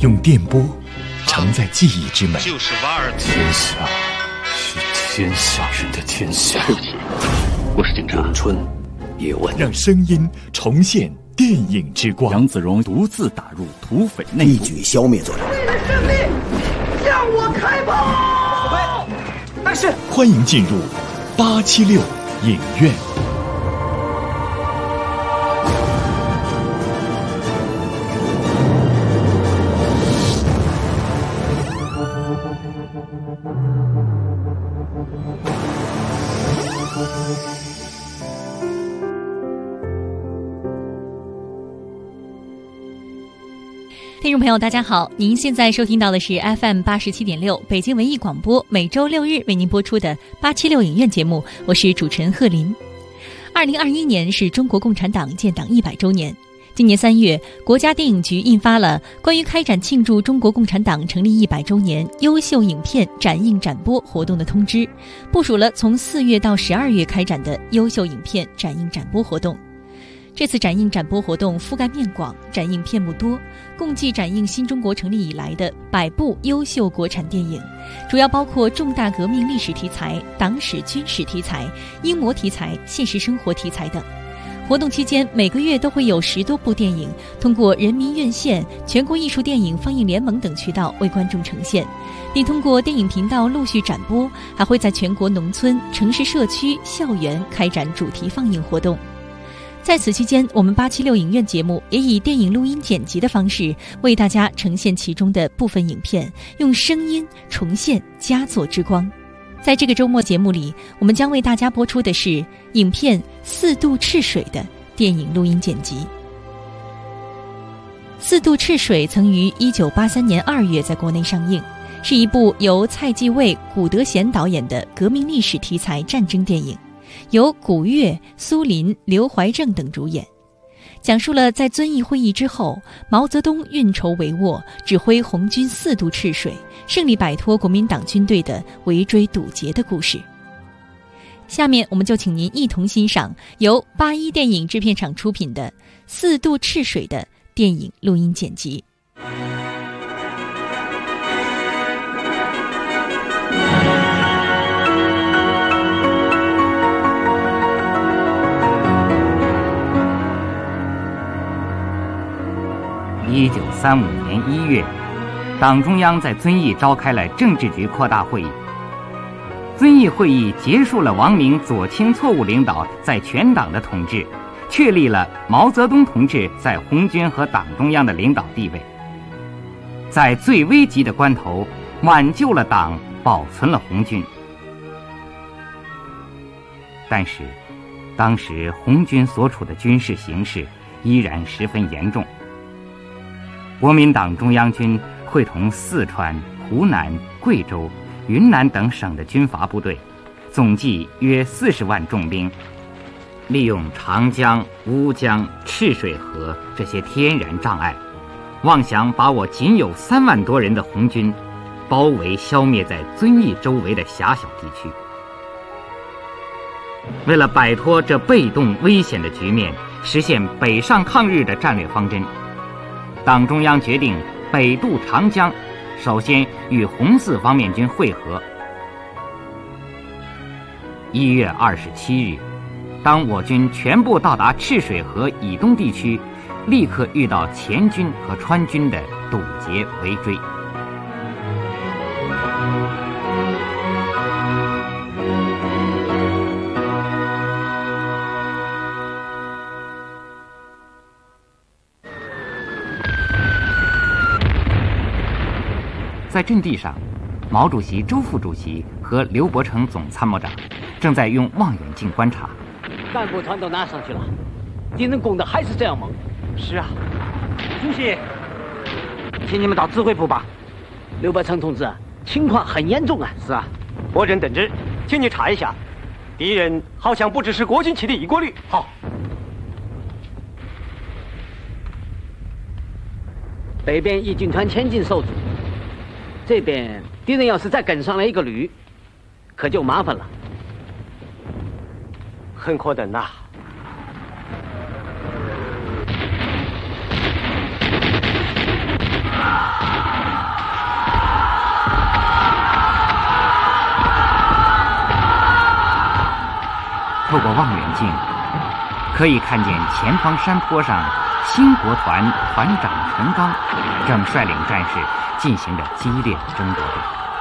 用电波承载记忆之美。 就是瓦尔兹。 天下是天下人的天下。 我是警察。 咏春，叶问。 让声音重现电影之光。 杨子荣独自打入土匪内部， 一举消灭罪人。 为了胜利，向我开炮！ 但是，欢迎进入876影院。 听众朋友大家好，您现在收听到的是 FM87.6 北京文艺广播，每周六日为您播出的876影院节目，我是主持人贺林。2021年是中国共产党建党100周年，今年3月，国家电影局印发了关于开展庆祝中国共产党成立100周年优秀影片展映展播活动的通知，部署了从4月到12月开展的优秀影片展映展播活动。这次展映展播活动覆盖面广，展映片目多，共计展映新中国成立以来的100部优秀国产电影，主要包括重大革命历史题材、党史军事题材、英模题材、现实生活题材等。活动期间，每个月都会有10多部电影通过人民院线、全国艺术电影放映联盟等渠道为观众呈现，并通过电影频道陆续展播，还会在全国农村、城市社区、校园开展主题放映活动。在此期间，我们876影院节目也以电影录音剪辑的方式为大家呈现其中的部分影片，用声音重现佳作之光。在这个周末节目里，我们将为大家播出的是影片《4渡赤水》的电影录音剪辑。《4渡赤水》曾于1983年2月在国内上映，是一部由蔡继卫、古德贤导演的革命历史题材战争电影，由古月、苏林、刘怀正等主演，讲述了在遵义会议之后，毛泽东运筹帷幄，指挥红军4渡赤水，胜利摆脱国民党军队的围追堵截的故事。下面我们就请您一同欣赏由81电影制片厂出品的《4渡赤水》的电影录音剪辑。 1935年1月，党中央在遵义召开了政治局扩大会议。遵义会议结束了王明左倾错误领导在全党的统治，确立了毛泽东同志在红军和党中央的领导地位，在最危急的关头挽救了党，保存了红军。但是当时红军所处的军事形势依然十分严重，国民党中央军会同四川、湖南、贵州、云南等省的军阀部队，总计约40万重兵，利用长江、乌江、赤水河这些天然障碍，妄想把我仅有3万多人的红军包围消灭在遵义周围的狭小地区。为了摆脱这被动危险的局面，实现北上抗日的战略方针，党中央决定北渡长江，首先与红四方面军会合。1月27日，当我军全部到达赤水河以东地区，立刻遇到黔军和川军的堵截围追。在阵地上，毛主席、周副主席和刘伯承总参谋长正在用望远镜观察。 干部团都拿上去了，敌人攻的还是这样猛。 是啊，主席，请你们到指挥部吧。 刘伯承同志，情况很严重啊。 是啊，我任等之，请你查一下，敌人好像不只是国军起的一国旅。 好。北边一军团前进受阻，这边敌人要是再跟上来一个旅，可就麻烦了。 很可能呐。 望远镜，可以看见前方山坡上新国团团长陈刚正率领战士进行着激烈的争夺着。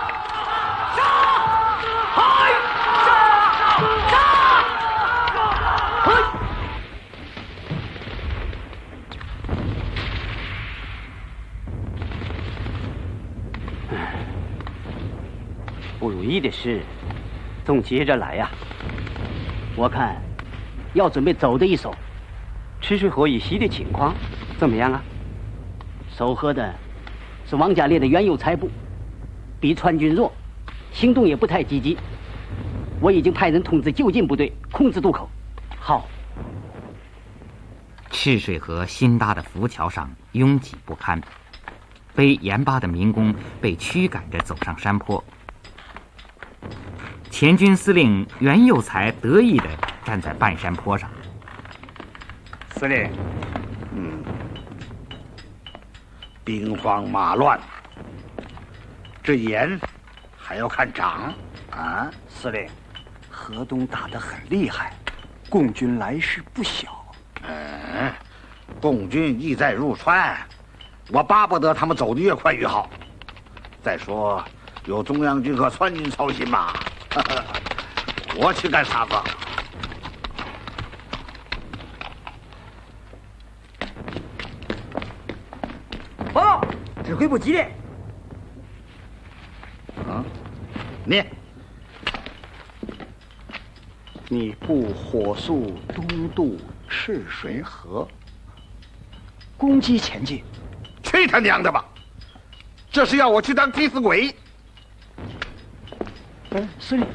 不如意的事总接着来呀。我看要准备走的一手，赤水河以西的情况怎么样啊？守河的是王家烈的原有财部，比川军弱，行动也不太积极。我已经派人通知就近部队控制渡口。好。 赤水河新搭的浮桥上拥挤不堪，背盐巴的民工被驱赶着走上山坡。前军司令袁佑才得意地站在半山坡上。 司令，兵荒马乱，这盐还要看涨啊！ 司令，河东打得很厉害，共军来势不小。 共军意在入川，我巴不得他们走得越快越好。再说，有中央军和川军操心嘛。我去干啥子？ 报告，指挥部急电。你部火速东渡赤水河，攻击前进。 去他娘的吧！这是要我去当替死鬼？ 司令，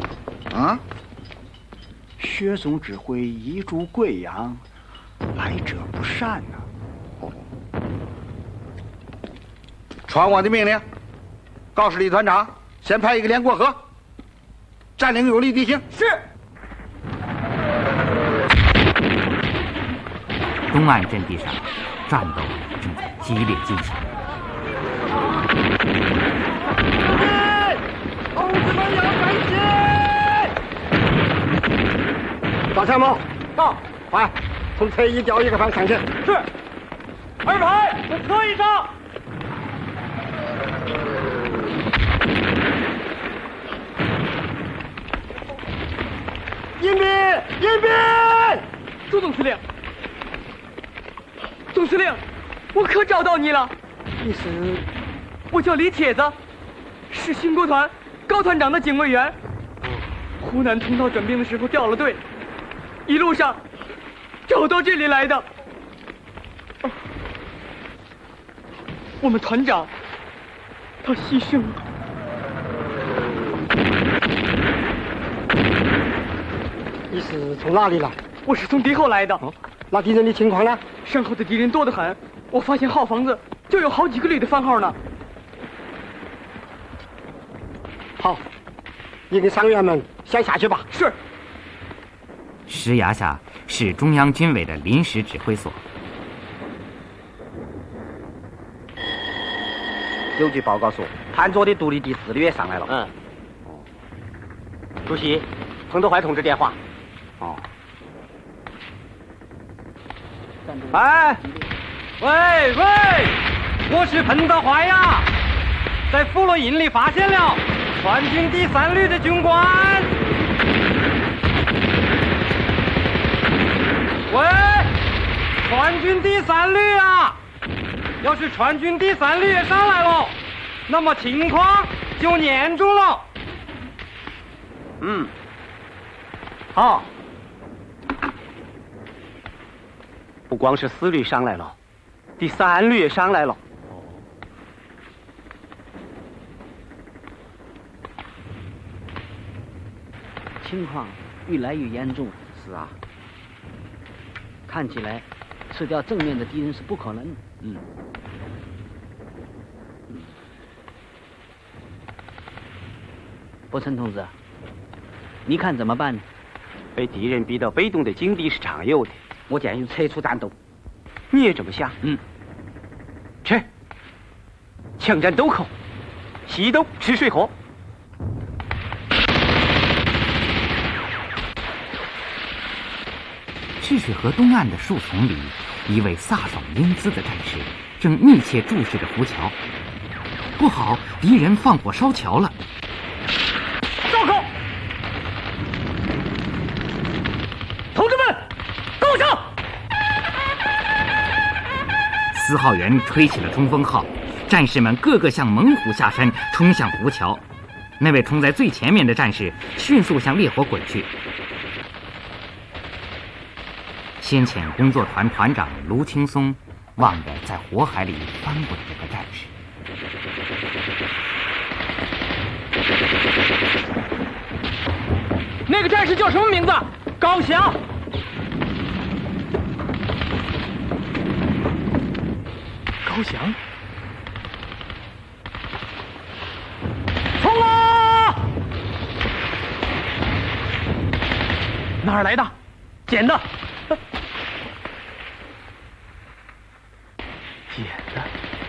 薛总指挥移驻贵阳，来者不善呐。 传我的命令，告诉李团长，先派一个连过河，占领有利地形。 是。 东岸阵地上，战斗正在激烈进行。 同志们要赶紧！大参谋到，快，从侧翼调一个排上去。是。二排从侧翼上。迎宾，迎宾！ 朱总司令，总司令，我可找到你了。 你是？ 我叫李铁子，是新国团高团长的警卫员。湖南通道整兵的时候掉了队，一路上找到这里来的。我们团长他牺牲了。 你是从哪里来？ 我是从敌后来的。 那敌人的情况呢？ 身后的敌人多得很，我发现号房子就有好几个旅的番号呢。 好，你跟伤员们先下去吧。 是。 石崖下是中央军委的临时指挥所。 有局报告说，谭卓的独立第4旅也上来了。主席，彭德怀同志电话。 哎，喂，我是彭德怀呀，在富罗营里发现了川军第3旅的军官。喂，川军第3旅啊！要是川军第3旅也上来了，那么情况就严重了。好。不光是4旅上来了，第3旅也上来了。 情况越来越严重了。是啊，看起来吃掉正面的敌人是不可能的。伯承同志，你看怎么办呢？ 被敌人逼到被动的境地是常有的。 我建议撤出战斗。 你也这么想？撤！枪战斗口，西斗赤水河。 赤水河东岸的树丛里，一位飒爽英姿的战士正密切注视着浮桥。不好，敌人放火烧桥了！ 糟糕！同志们，攻上！ 4号员吹起了冲锋号，战士们个个像猛虎下山，冲向浮桥。那位冲在最前面的战士迅速向烈火滚去。先遣工作团团长卢青松望着在火海里翻滚着的战士。 那个战士叫什么名字？高翔。高翔。冲啊！哪儿来的？捡的。捡的。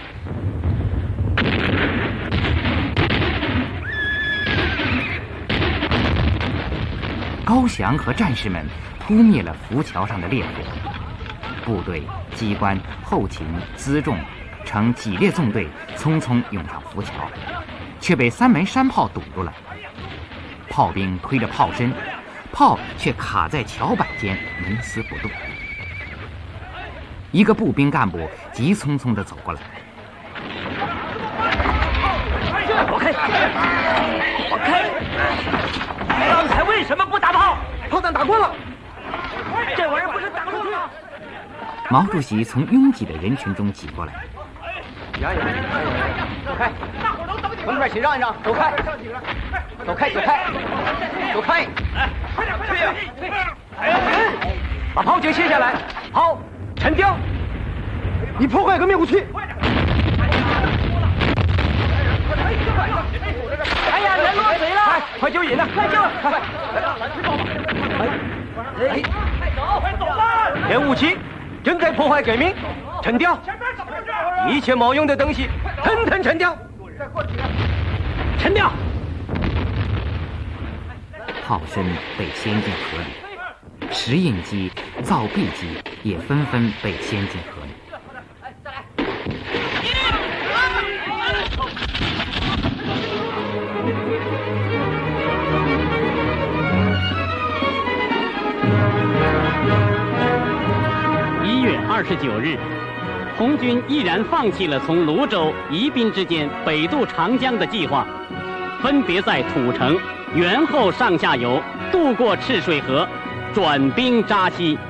高翔和战士们扑灭了浮桥上的烈火，部队、机关、后勤、辎重呈几列纵队匆匆涌上浮桥，却被3门山炮堵住了。炮兵推着炮身，炮却卡在桥板间，纹丝不动。一个步兵干部急匆匆地走过来：“ 我开！我开！刚才为什么不打炮？炮弹打过了，这玩意儿不是打不出去啊！” 毛主席从拥挤的人群中挤过来：“ 让一让，走开！同志们，请让一让，走开！走开！走开！走开！快点！退呀！把炮警卸下来！好，陈彪，你破坏革命武器！哎呀，人落水了！快救人呐！快救！快！快走吧！连武器正在破坏革命，沉掉！一切没用的东西，统统沉掉！沉掉！ 炮身被掀进河里，石印机、造币机也纷纷被掀进河里。 1月29日，红军毅然放弃了从泸州、宜宾之间北渡长江的计划，分别在土城、元后上下游渡过赤水河，转兵扎西。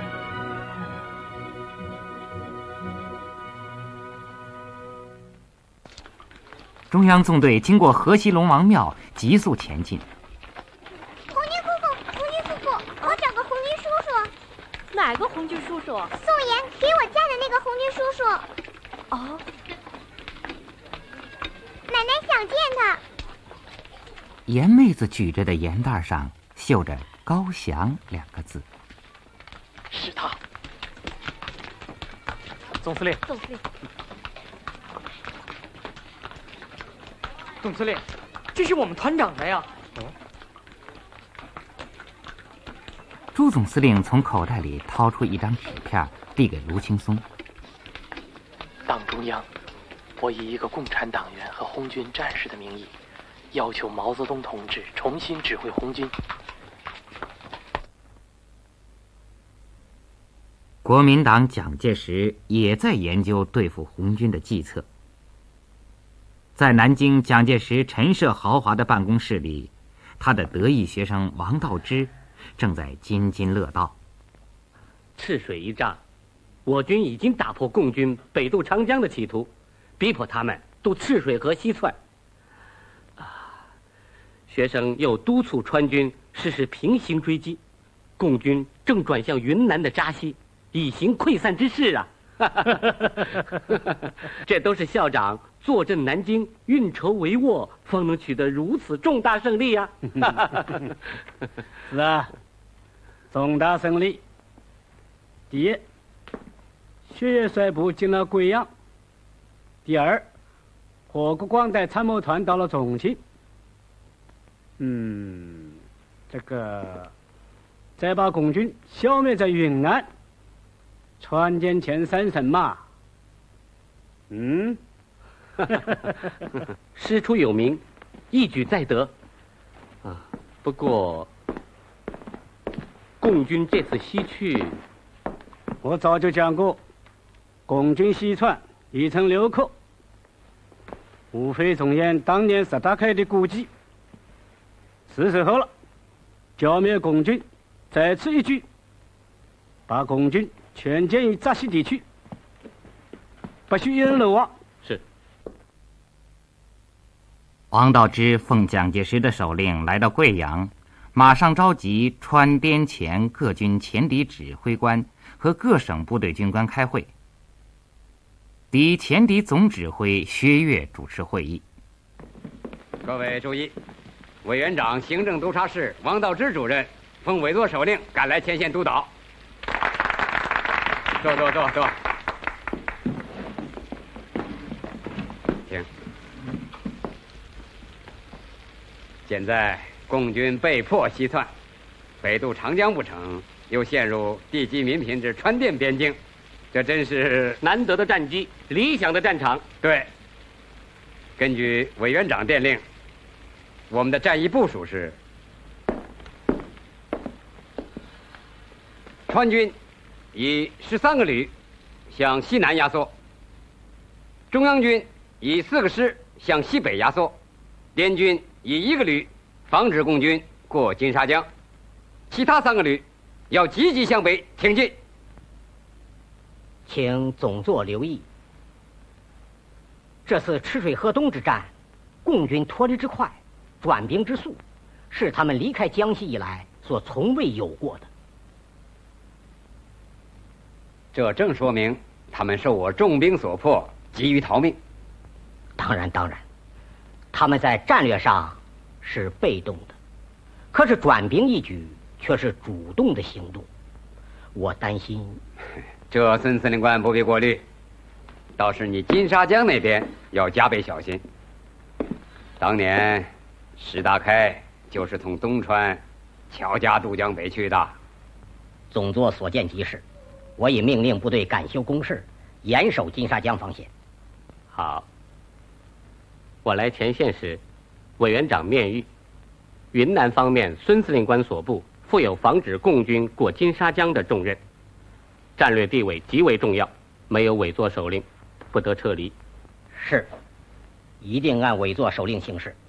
中央纵队经过河西龙王庙，急速前进。 红军叔叔，我找个红军叔叔。 哪个红军叔叔？ 宋岩给我嫁的那个红军叔叔。 哦， 奶奶想见他。 严妹子举着的盐袋上绣着“高翔”2个字。 是他。总司令。 总司令。 总司令，这是我们团长的呀。 朱总司令从口袋里掏出一张纸片，递给卢青松。 党中央，我以一个共产党员和红军战士的名义，要求毛泽东同志重新指挥红军。 国民党蒋介石也在研究对付红军的计策。在南京蒋介石陈设豪华的办公室里，他的得意学生王道之正在津津乐道。 赤水一战，我军已经打破共军北渡长江的企图，逼迫他们渡赤水河西窜。学生又督促川军实施平行追击，共军正转向云南的扎西，以行溃散之势啊！这都是校长坐镇南京，运筹帷幄，方能取得如此重大胜利呀！ 是啊，重大胜利。第一，薛岳率部进了贵阳；第二，霍国光带参谋团到了重庆。这个再把共军消灭在云南， 船舰前3声嘛。 师出有名，一举在得。不过共军这次西去， 我早就讲过，共军西窜已成流寇，无非重演当年石达开的故伎。是时候了，剿灭共军，再此一举，把共军全歼于扎西地区，不许一人漏网。 是。 王道之奉蒋介石的手令来到贵阳，马上召集川滇黔各军前敌指挥官和各省部队军官开会。敌前敌总指挥薛岳主持会议。 各位注意，委员长、行政督察室王道之主任奉委座手令赶来前线督导。坐。停。现在共军被迫西窜，北渡长江不成，又陷入地级民品之川滇边境，这真是难得的战机，理想的战场。 对。根据委员长电令，我们的战役部署是：川军以13个旅向西南压缩，中央军以4个师向西北压缩，滇军以1个旅防止共军过金沙江，其他3个旅要积极向北挺进。 请总座留意，这次赤水河东之战，共军脱离之快，转兵之速，是他们离开江西以来所从未有过的。 这正说明他们受我重兵所迫，急于逃命。 当然，他们在战略上是被动的，可是转兵一举却是主动的行动。我担心， 这孙司令官不必过虑，倒是你金沙江那边要加倍小心。当年石达开就是从东川乔家渡江北去的。 总座所见即是，我已命令部队赶修工事，严守金沙江防线。 好，我来前线时，委员长面谕，云南方面孙司令官所部负有防止共军过金沙江的重任，战略地位极为重要，没有委座手令，不得撤离。 是，一定按委座手令行事。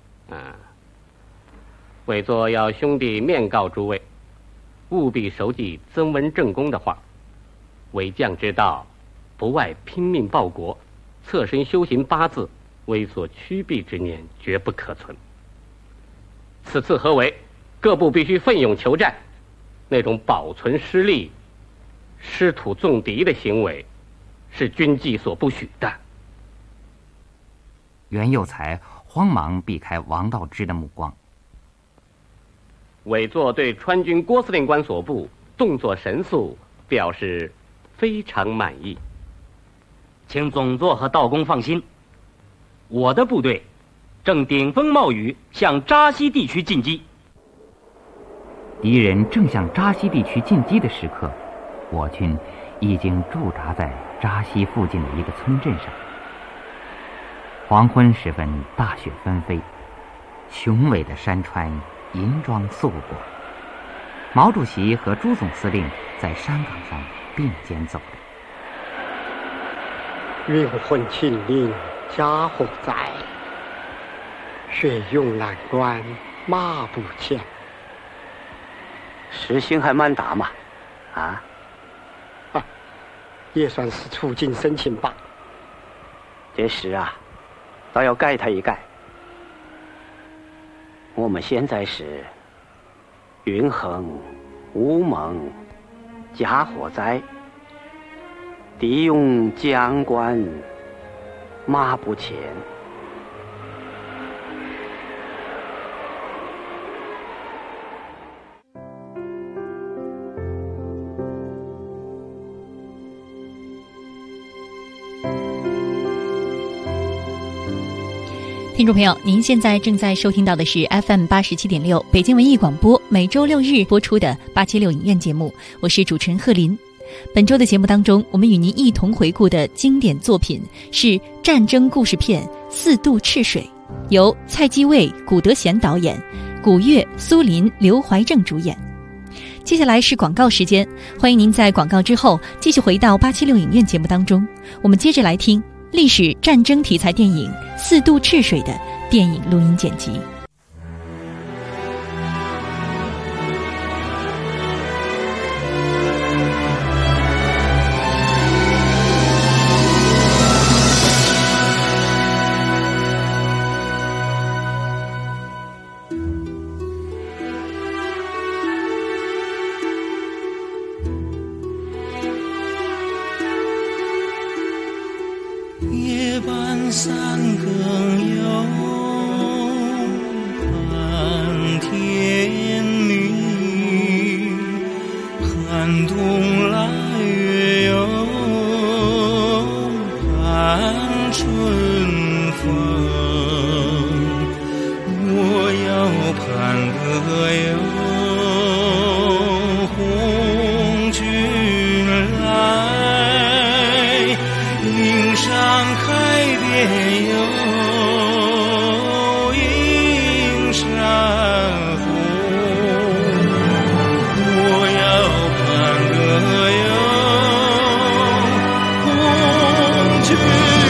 委座要兄弟面告诸位，务必熟记曾文正公的话：为将之道，不外拼命报国，侧身修行8字，为所趋避之念绝不可存。此次合围，各部必须奋勇求战，那种保存失利、失土纵敌的行为，是军纪所不许的。 袁有才慌忙避开王道之的目光。 委座对川军郭司令官所部动作神速表示非常满意。 请总座和道公放心，我的部队正顶风冒雨向扎西地区进击。 敌人正向扎西地区进击的时刻，我军已经驻扎在扎西附近的一个村镇上。黄昏时分，大雪纷飞，雄伟的山川银装素裹。毛主席和朱总司令在山岗上并肩走着。 云魂秦岭家火在，雪拥蓝关马不前。 时心还蛮大嘛， 也算是触景生情吧。 这时啊，倒要改他一改。我们现在是云横、乌蒙、家火灾，敌用将官马不前。 听众朋友，您现在正在收听到的是 FM 87.6北京文艺广播每周6日播出的876影院节目，我是主持人贺林。 本周的节目当中，我们与您一同回顾的经典作品是战争故事片《四渡赤水》，由蔡继卫、古德贤导演，古月、苏林、刘怀正主演。接下来是广告时间，欢迎您在广告之后继续回到876影院节目当中，我们接着来听历史战争题材电影《四渡赤水》的电影录音剪辑。 夜半三更又盼天明，盼冬腊月又盼春风，我要盼个有红军来，岭上开遍有映山红，我要盼个有红军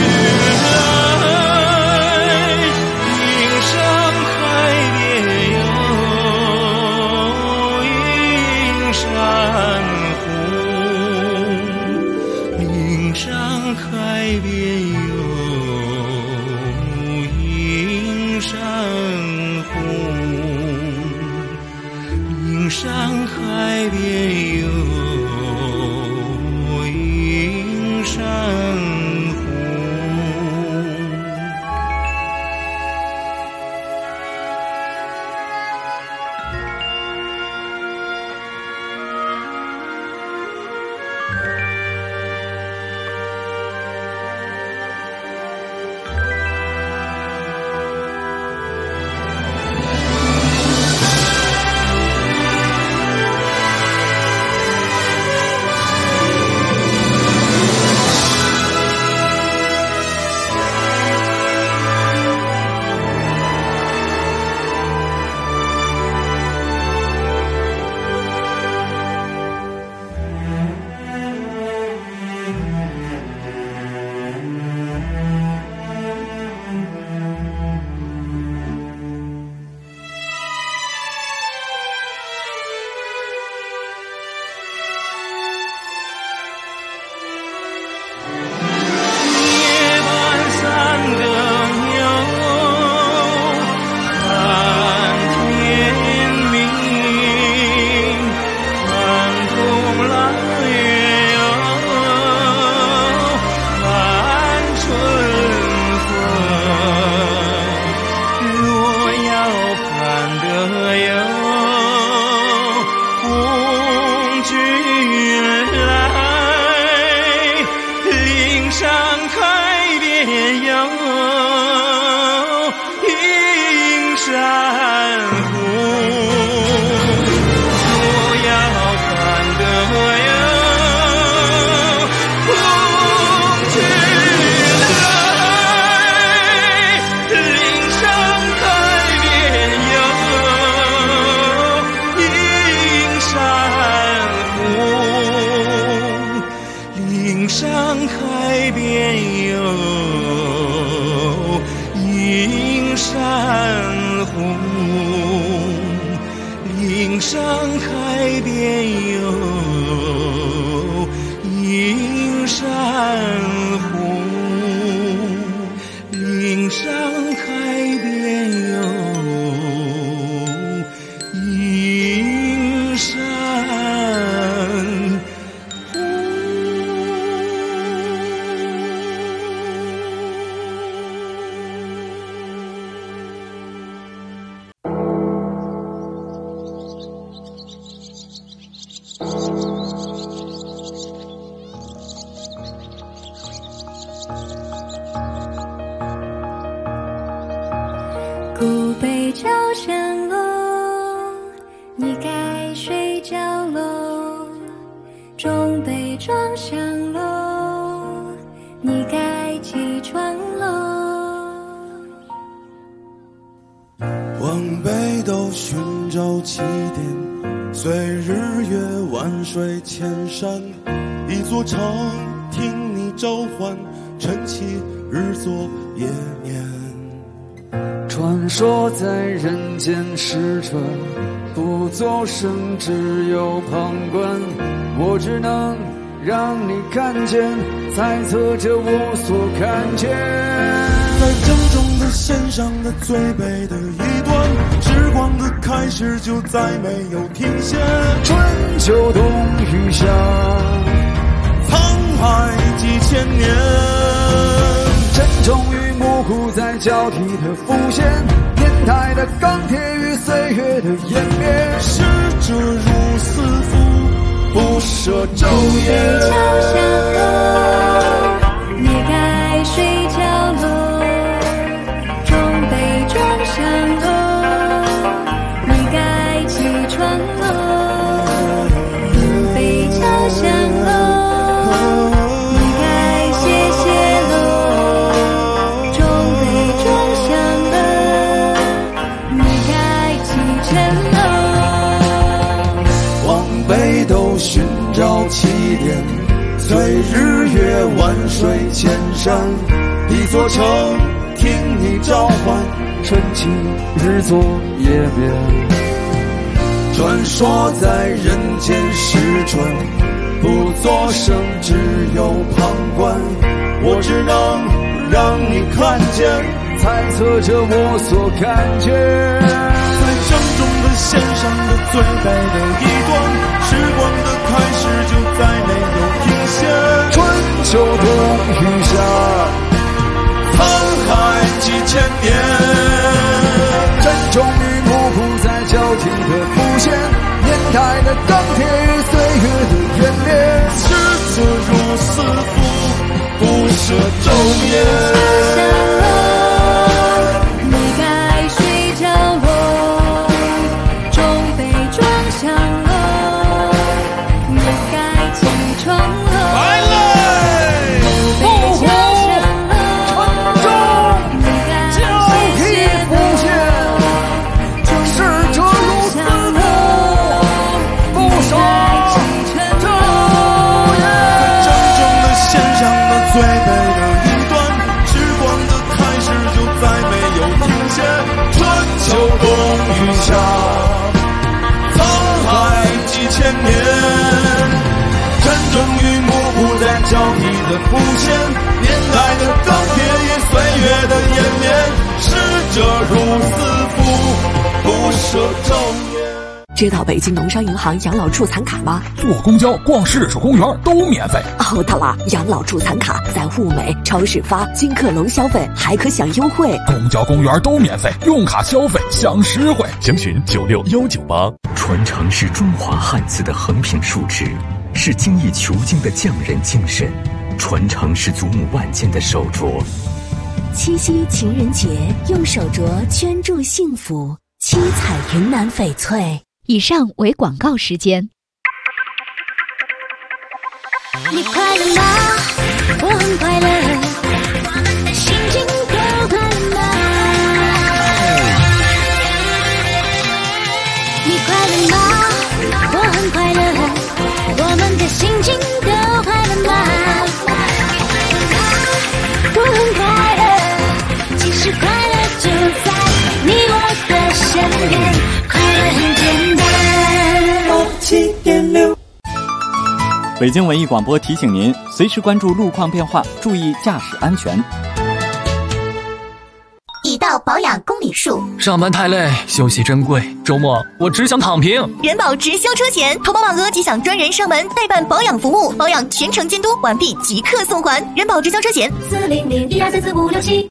来，岭上开遍有映山红，岭上开遍山海边有映山古北朝山楼，你该睡觉喽。中北照起点，随日月万水千山，一座城听你召唤，晨起日作夜眠。 传说在人间使者，不作声，只有旁观。我只能让你看见，猜测着我所看见。 在正中的线上的最北的一端，时光的开始就再没有停歇。 春秋冬雨夏， 沧海几千年， 真终于模糊在交替的浮现，年代的钢铁与岁月的湮灭。 逝者如斯夫，不舍昼夜。 桥上楼，灭盖水角落，中北庄上楼，灭盖起床楼，东北桥上楼，灭盖谢谢楼，中北庄上楼，灭盖起城楼。 往北斗寻找起点，随日月万水千山，一座城听你召唤， 晨起日作夜眠。 传说在人间时传，不作声，只有旁观。我只能让你看见， 猜测着我所看见。 在正中的线上的最北的一端，时光的开始就再没有停歇。 春秋冬雨夏， 沧海几千年， 真终于模糊在交替的浮现，年代的钢铁与岁月的湮灭。 逝者如斯夫，不舍昼夜。最北的一端，时光的开始就再没有停歇。春秋冬雨夏，沧海几千年，真终于模糊在交替的浮现，年代的钢铁与岁月的湮灭。逝者如斯夫，不舍昼夜。 知道北京农商银行养老助残卡吗？ 坐公交、逛市属公园都免费。 哦，对了，养老助残卡在物美、超市发，金客隆消费还可享优惠。 公交、公园都免费，用卡消费享实惠。 详询96198。传承是中华汉字的横平竖直，是精益求精的匠人精神。传承是祖母万间的手镯。 七夕情人节，用手镯圈住幸福。七彩云南翡翠。 以上为广告时间。 你快乐吗？我很快乐，心情都快乐吗？你快乐吗？我很快乐，我们的心情都快乐吗？我很快乐，其实快乐就在你我的身边，快乐很简单。7.6 北京文艺广播提醒您，随时关注路况变化，注意驾驶安全。 已到保养公里数， 上班太累，休息珍贵，周末我只想躺平。 人保直销车险，投保满额即享专人上门代办保养服务，保养全程监督，完毕即刻送还。人保直销车险40012344567。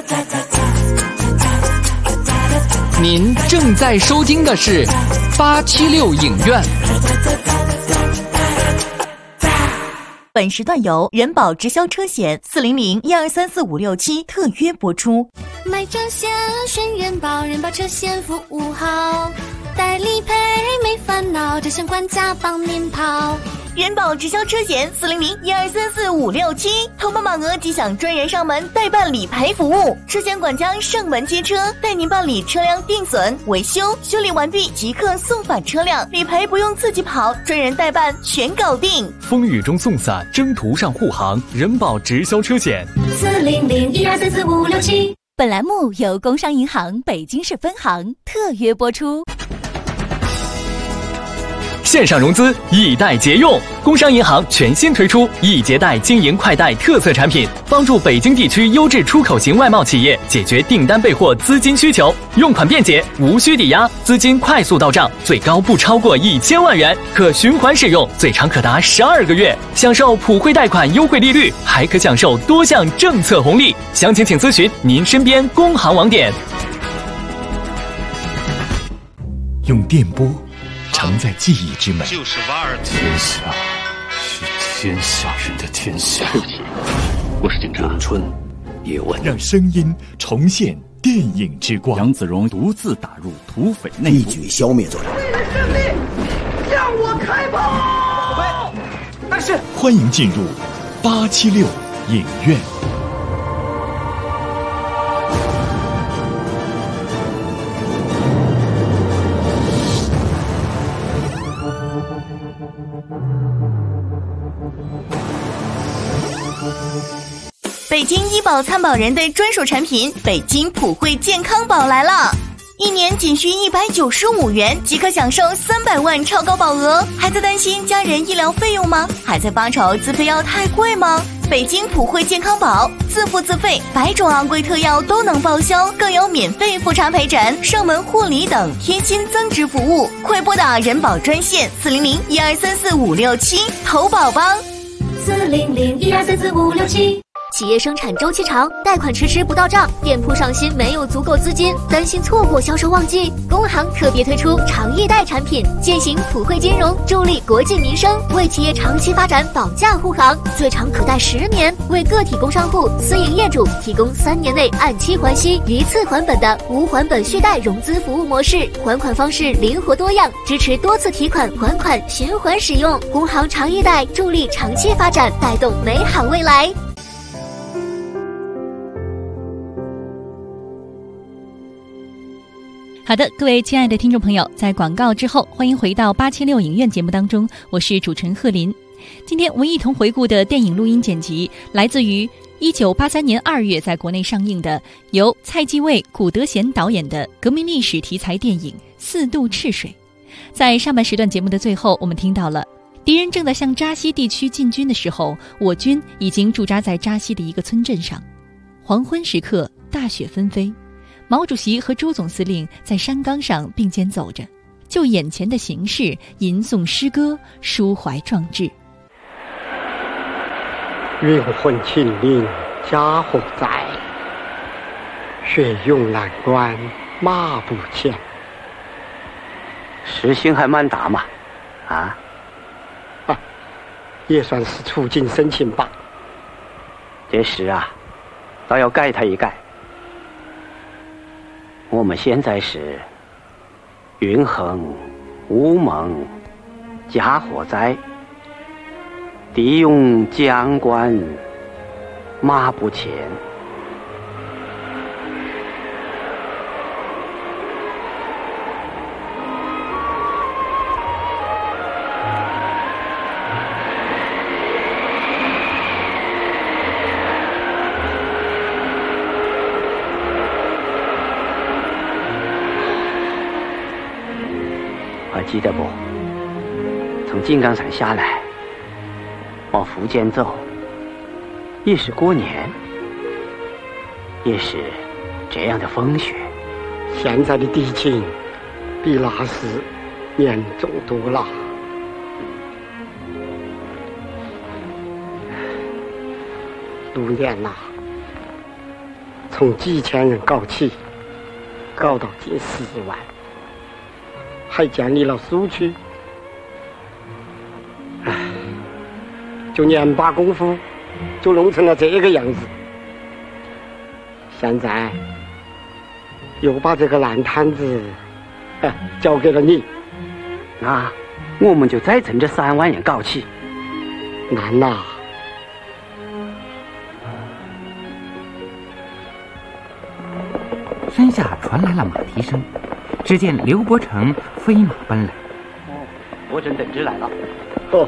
您正在收听的是876影院。 本时段由人保直销车险40012344567特约播出。 买车险选人保，人保车险服务好，代理赔没烦恼，这险管家帮您跑。 人保直销车险400-1234-567，投保满额即享专人上门代办理赔服务，车险管家上门接车，带您办理车辆定损、维修，修理完毕即刻送返车辆，理赔不用自己跑，专人代办全搞定。 风雨中送伞，征途上护航，人保直销车险 400-1234-567。本栏目由工商银行北京市分行特约播出。 线上融资易贷节用，工商银行全新推出易捷贷经营快贷特色产品，帮助北京地区优质出口型外贸企业解决订单备货资金需求，用款便捷，无需抵押，资金快速到账，最高不超过1000万元，可循环使用，最长可达12个月，享受普惠贷款优惠利率，还可享受多项政策红利。详情请咨询您身边工行网点。 用电波承载记忆之美， 就是瓦尔。 天下是天下人的天下。 对不起，我是警察。 咏春叶问，让声音重现电影之光。 杨子荣独自打入土匪内部， 一举消灭作战。 为了胜利，向我开炮！ 但是， 欢迎进入876影院。 北京医保参保人的专属产品北京普惠健康宝来了，一年仅需195元即可享受300万超高保额。还在担心家人医疗费用吗？还在发愁自费药太贵吗？北京普惠健康宝自付自费，100种昂贵特药都能报销，更有免费复查陪诊、上门护理等贴心增值服务。快拨打人保专线400-1234-567投保吧。 400-1234-567。企业生产周期长，贷款迟迟不到账，店铺上新没有足够资金，担心错过销售旺季。工行特别推出长易贷产品，践行普惠金融，助力国计民生，为企业长期发展保驾护航，最长可贷10年，为个体工商户、私营业主提供3年内按期还息、一次还本的无还本续贷融资服务模式，还款方式灵活多样，支持多次提款还款循环使用。工行长易贷助力长期发展，带动美好未来。 好的，各位亲爱的听众朋友，在广告之后，欢迎回到876影院节目当中，我是主持人贺林。今天我们一同回顾的电影录音剪辑，来自于1983年2月在国内上映的由蔡继卫、古德贤导演的革命历史题材电影《4渡赤水》。在上半时段节目的最后，我们听到了敌人正在向扎西地区进军的时候，我军已经驻扎在扎西的一个村镇上。黄昏时刻，大雪纷飞，毛主席和周总司令在山岗上并肩走着，就眼前的形势吟诵诗歌，抒怀壮志。 云魂秦岭家火在，雪拥蓝关马不前。 时心还蛮大嘛， 也算是触景生情吧。 这诗啊，倒要改它一改。我们现在是云横乌蒙家火灾，地用将官马不前。还记得不？从井冈山下来，往福建走，也是过年，也是这样的风雪。 现在的敌情比那时严重多了。路年呐，从几千人搞起，搞到近10万。还建立了苏区，就年把功夫就弄成了这个样子。现在又把这个烂摊子交给了你， 那我们就再趁这3万人搞起， 难呐！ 山下传来了马蹄声，只见刘伯承飞马奔来。 伯承等旨来了。 哦。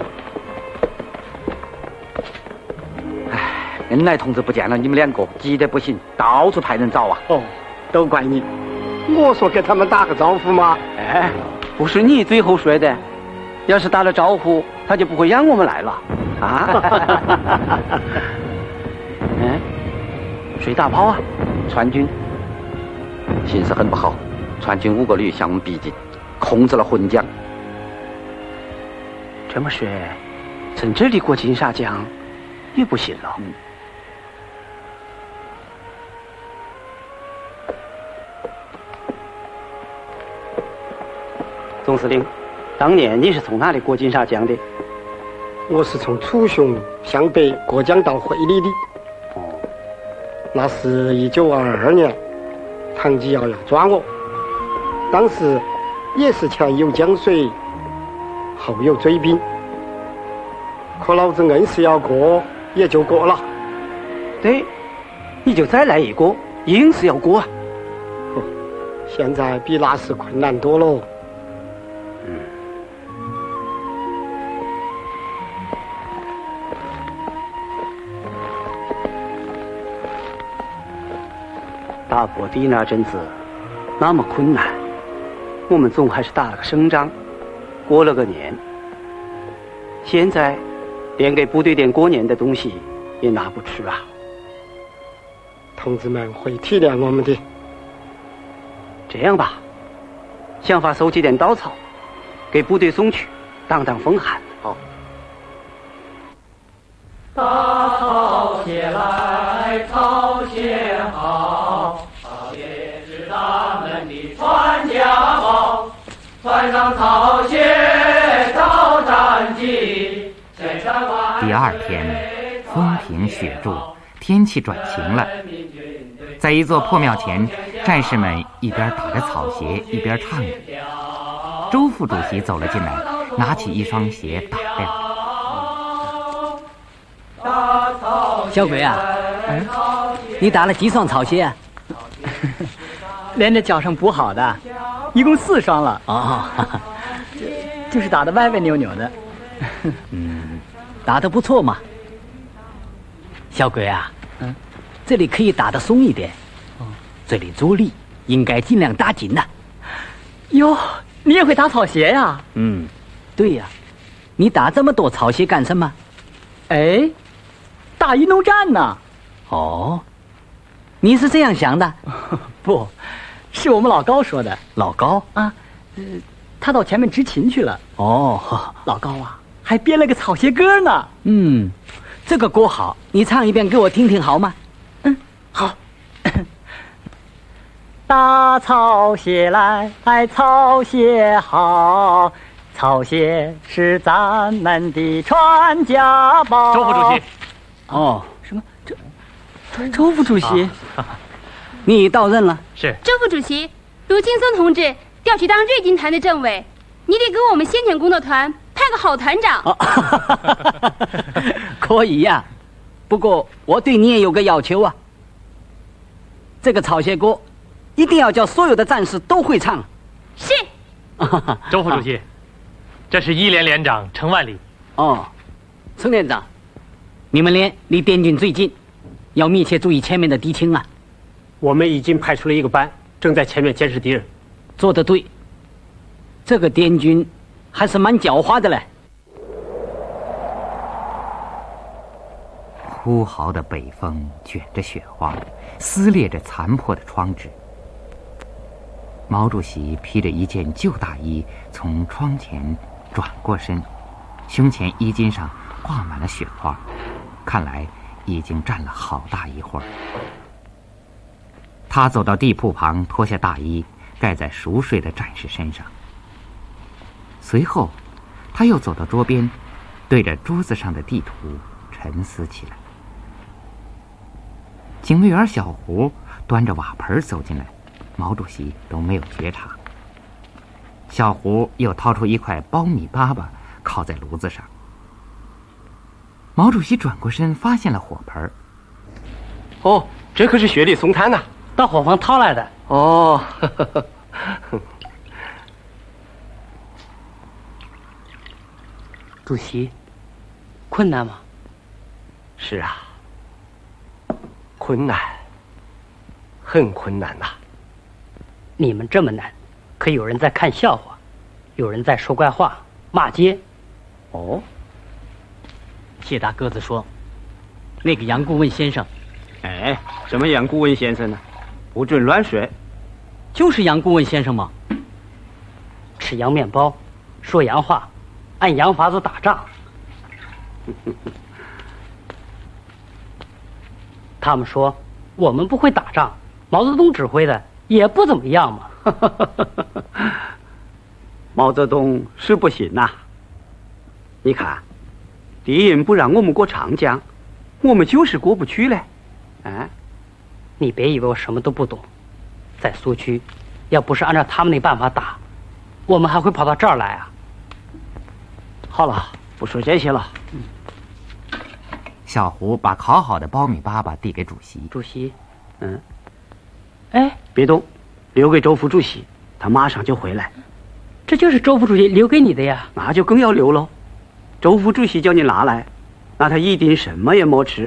恩来同志不见了，你们两个急得不行，到处派人找啊。 哦，都怪你，我说给他们打个招呼嘛。 哎，不是你最后说的，要是打了招呼，他就不会让我们来了啊。嗯，谁打炮啊？川军。 形势很不好，川军5个旅向我们逼近，控制了浑江。 这么说，从这里过金沙江也不行了。总司令，当年你是从哪里过金沙江的？ 我是从楚雄向北过江到会理的。那是1922年，唐继尧要抓我，当时也是前有江水，后有追兵，可老子硬是要过，也就过了。 对，你就再来一个，硬是要过啊！ 现在比那时困难多喽。 打破堤那阵子那么困难，我们总还是打了个胜仗，过了个年。现在连给部队点过年的东西也拿不出啊。 同志们会体谅我们的。 这样吧，想法收集点稻草，给部队送去，挡挡风寒。 好。 大草鞋来，草鞋好，草鞋是咱们的传家宝。穿上草鞋到战绩， 第二天，风平雪住，天气转晴了。在一座破庙前，战士们一边打着草鞋，一边唱着。周副主席走了进来，拿起一双鞋打量。 小鬼啊，你打了几双草鞋啊？ 连着脚上补好的，一共4双了。 哦， 就是打得歪歪扭扭的。 打得不错嘛。小鬼啊，这里可以打得松一点，这里着力应该尽量打紧呐。 哟，你也会打草鞋呀？ 对呀。你打这么多草鞋干什么？ 哎，打运动战呢。 哦，你是这样想的？ 不，是我们老高说的。 老高啊，他到前面执勤去了。 哦， 老高啊，还编了个草鞋歌呢。 这个歌好，你唱一遍给我听听好吗？ 好。打草鞋来，草鞋好，草鞋是咱们的传家宝。 周副主席。 哦， 什么？周副主席， 你到任了？ 是。 周副主席，卢劲松同志调去当瑞金团的政委，你得给我们先遣工作团派个好团长。 可以呀，不过我对你也有个要求啊。这个草鞋歌一定要叫所有的战士都会唱。 是。 周副主席，这是1连连长程万里。 哦，程连长，你们连离滇军最近，要密切注意前面的敌情啊。 我们已经派出了一个班，正在前面监视敌人。 做得对，这个滇军还是蛮狡猾的嘞。 呼号的北风卷着雪花，撕裂着残破的窗纸。毛主席披着一件旧大衣从窗前转过身，胸前衣襟上挂满了雪花，看来已经站了好大一会儿。他走到地铺旁，脱下大衣盖在熟睡的战士身上。随后他又走到桌边，对着桌子上的地图沉思起来。警卫员小胡端着瓦盆走进来，毛主席都没有觉察。小胡又掏出一块苞米粑粑，靠在炉子上。 毛主席转过身，发现了火盆。 哦，这可是雪里送炭呐， 到伙房掏来的。 哦， 主席，困难吗？ 是啊，困难，很困难呐。 你们这么难，可有人在看笑话，有人在说怪话、骂街。 哦， 谢大个子说，那个杨顾问先生， 哎，什么杨顾问先生呢？不准乱说。 就是杨顾问先生吗？吃洋面包，说洋话，按洋法子打仗。他们说我们不会打仗，毛泽东指挥的也不怎么样嘛。 毛泽东是不行呐。你看，敌人不让我们过长江，我们就是过不去嘞。啊， 你别以为我什么都不懂，在苏区，要不是按照他们那办法打，我们还会跑到这儿来啊。 好了，不说这些了。 小胡把烤好的苞米粑粑递给主席。 主席， 哎，别动，留给周副主席，他马上就回来。 这就是周副主席留给你的呀。 那就更要留喽。周副主席叫你拿来，那他一定什么也没吃。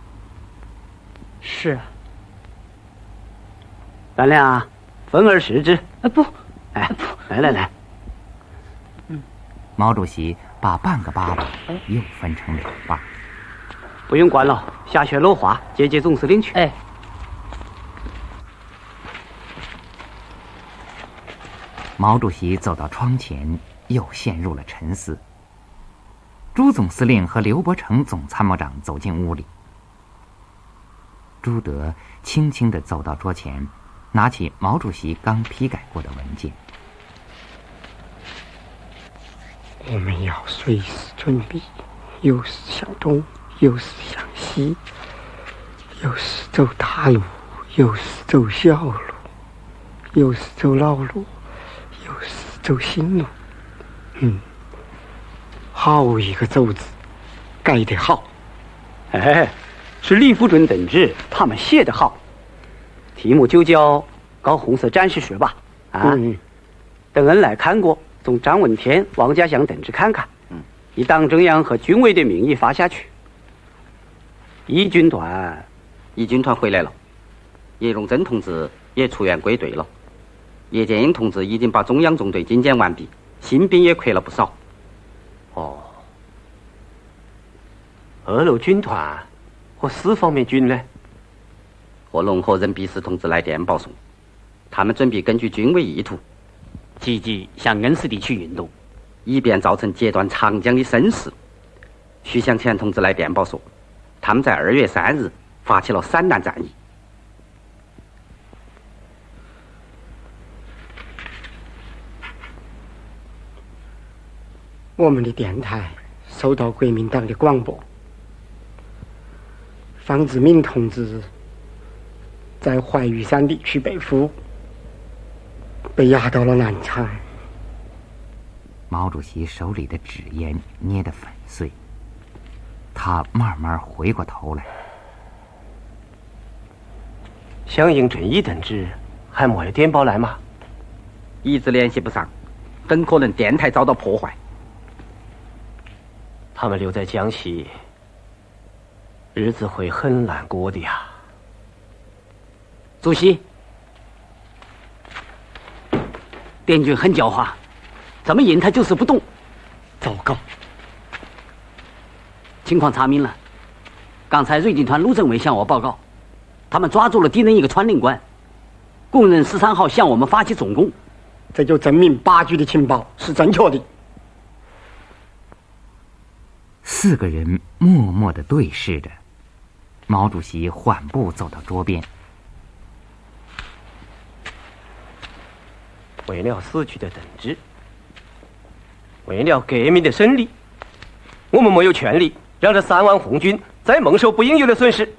是啊。 咱俩分而食之。 不， 哎，来。 毛主席把半个粑粑又分成2半。 不用管了，下雪落花，接总司令去。 哎。 毛主席走到窗前，又陷入了沉思。朱总司令和刘伯承总参谋长走进屋里。朱德轻轻地走到桌前，拿起毛主席刚批改过的文件。 我们要随时准备，有时向东，有时向西，有时走大路，有时走小路，有时走老路，有时走新路。好一个走字，改得好。 哎，是李富春等志他们写得好，题目就叫《搞红色战士学》吧。等恩来看过，从张闻天、王家祥等志看看。以党中央和军委的名义发下去。一军团回来了，叶荣臻同志也出院归队了，叶剑英同志已经把中央纵队精简完毕，新兵也亏了不少。 哦，2路军团和4方面军呢？ 和龙和任弼时同志来电报送，他们准备根据军委意图， 积极向恩施地区运动， 以便造成截断长江的声势。徐向前同志来电报说，他们在2月3日发起了3南战役。 我们的电台收到国民党的广播，方志敏同志在怀玉山地区被俘，被押到了南昌。 毛主席手里的纸烟捏得粉碎，他慢慢回过头来。 向应正义等志还没有电报来吗？ 一直联系不上，很可能电台遭到破坏。 他们留在江西，日子会很难过的呀。 主席，滇军很狡猾，怎么引他就是不动。 糟糕！ 情况查明了，刚才瑞军团陆政委向我报告，他们抓住了敌人一个传令官，供认13号向我们发起总攻。 这就证明8局的情报是正确的。 4个人默默地对视着，毛主席缓步走到桌边。 为了死去的等志，为了革命的胜利，我们没有权利让这3万红军再蒙受不应有的损失。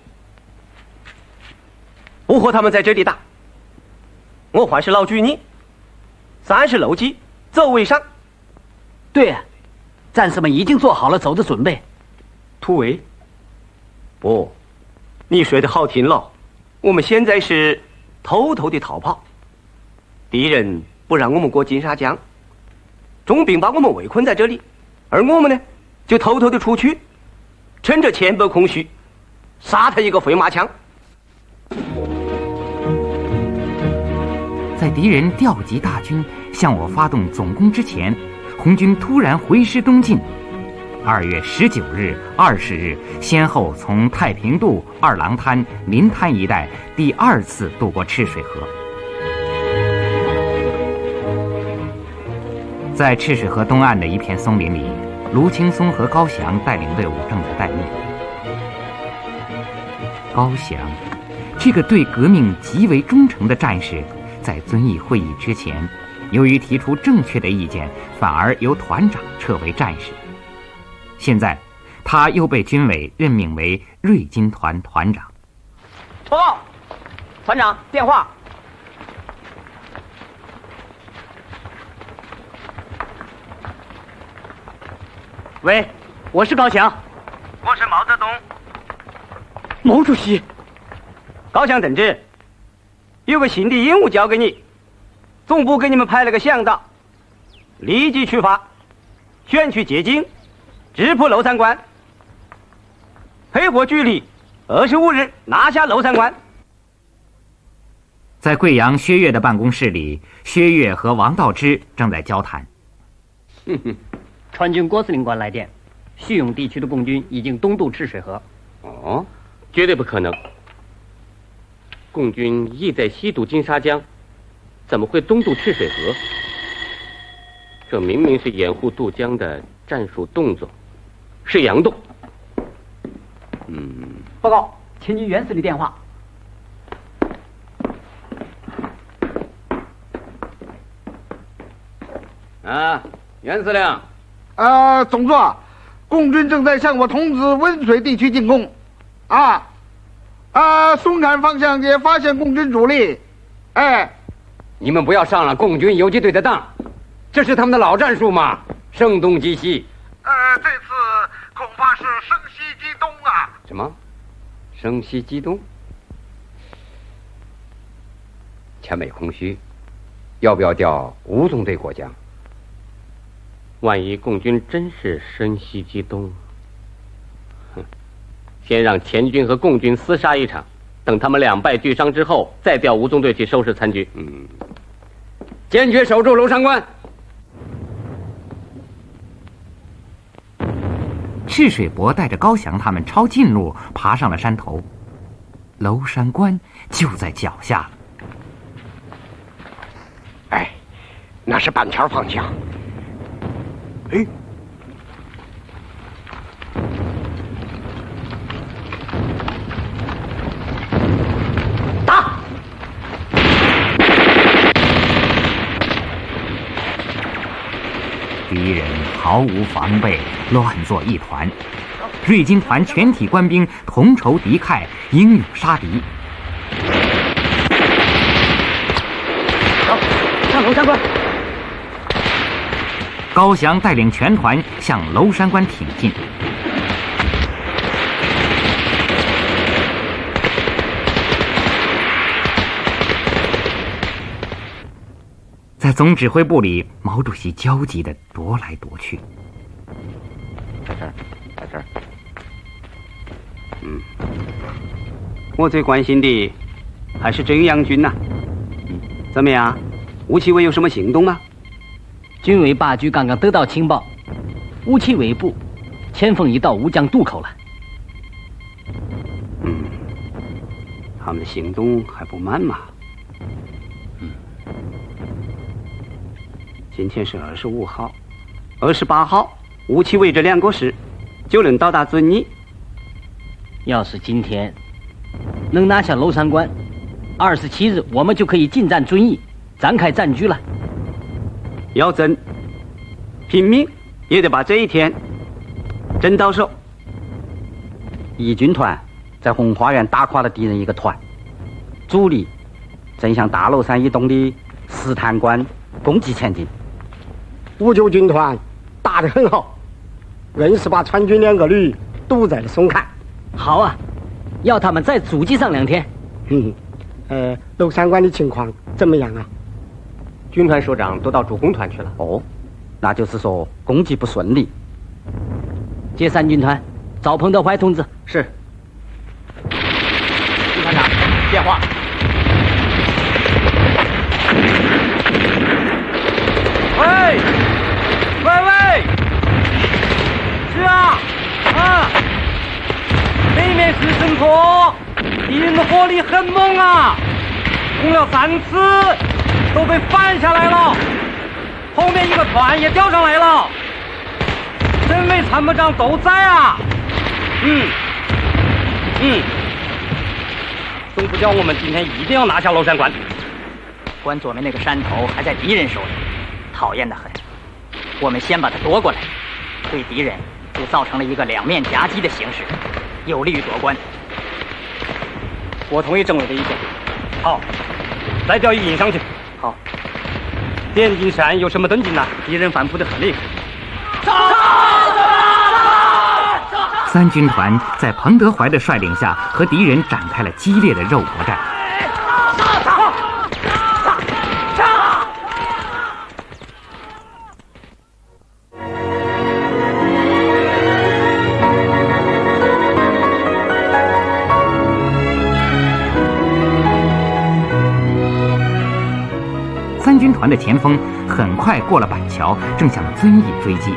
不和他们在这里打，我还是老举例，30楼机走为上。 对，战士们已经做好了走的准备， 突围？不，你说的好听了。我们现在是偷偷的逃跑，敌人不让我们过金沙江，重兵把我们围困在这里，而我们呢，就偷偷的出去，趁着前背空虚，杀他一个飞马枪。 在敌人调集大军向我发动总攻之前，红军突然回师东进。2月19日、20日，先后从太平渡、二郎滩、临滩一带第2次渡过赤水河。在赤水河东岸的一片松林里，卢青松和高翔带领队伍正在待命。高翔，这个对革命极为忠诚的战士，在遵义会议之前，由于提出正确的意见，反而由团长撤为战士。现在，他又被军委任命为瑞金团团长。 报告，团长，电话。 喂，我是高翔。 我是毛泽东。 毛主席。 高翔同志，有个新的任务交给你，总部给你们派了个向导，立即出发，选取捷径，直扑娄山关，配合距离25日拿下娄山关。 在贵阳薛岳的办公室里，薛岳和王道之正在交谈。 川军郭司令官来电，叙永地区的共军已经东渡赤水河。 哦，绝对不可能。共军意在西渡金沙江，怎么会东渡赤水河？这明明是掩护渡江的战术动作，是佯动。 报告，前军袁司令电话。 啊，袁司令。 总座，共军正在向我通知温水地区进攻。松坎方向也发现共军主力。 你们不要上了共军游击队的当，这是他们的老战术嘛，声东击西。 这次恐怕是声西击东啊。 什么？声西击东？前背空虚，要不要调吴纵队过江？ 万一共军真是声西击东，先让前军和共军厮杀一场，等他们两败俱伤之后，再调吴纵队去收拾残局。 坚决守住娄山关。 赤水伯带着高翔他们抄近路爬上了山头，娄山关就在脚下了。 那是板桥方向。 打！ 敌人毫无防备，乱作一团。瑞金团全体官兵同仇敌忾，英勇杀敌。 上娄山关。 高翔带领全团向娄山关挺进。在总指挥部里，毛主席焦急地踱来踱去。 在这儿。 我最关心的还是中央军呐。怎么样？吴奇伟有什么行动吗？ 军委八局刚刚得到情报，吴奇伟部前锋已到吴江渡口了。 他们的行动还不慢嘛。今天是25号，28号，吴奇伟这2个师就能到达遵义。 要是今天能拿下娄山关，27日我们就可以进占遵义，展开战局了。 要争，拼命也得把这一天争到手。 义军团在红花园打垮了敌人一个团，主力正向大娄山以东的石潭关攻击前进。 5九军团打得很好，硬是把川军2个旅堵在了松坎。 好啊，要他们再阻击上2天。 娄山关的情况怎么样啊？ 军团首长都到主攻团去了。 哦，那就是说攻击不顺利。 接3军团，找彭德怀同志。 是。 军团长，电话。 喂，是啊，北面是城坡，敌人的火力很猛啊，攻了3次都被反下来了，后面一个团也调上来了，政委参谋长都在啊。总部叫我们今天一定要拿下娄山关。 关左面那个山头还在敌人手里，讨厌得很。我们先把它夺过来，对敌人就造成了一个2面夹击的形势，有利于夺关。 我同意政委的意见。 好，再调一个营上去。 好。 点金山有什么动静呢？ 敌人反扑得很厉害。 3军团在彭德怀的率领下和敌人展开了激烈的肉搏战。3军团的前锋很快过了板桥，正向遵义追击。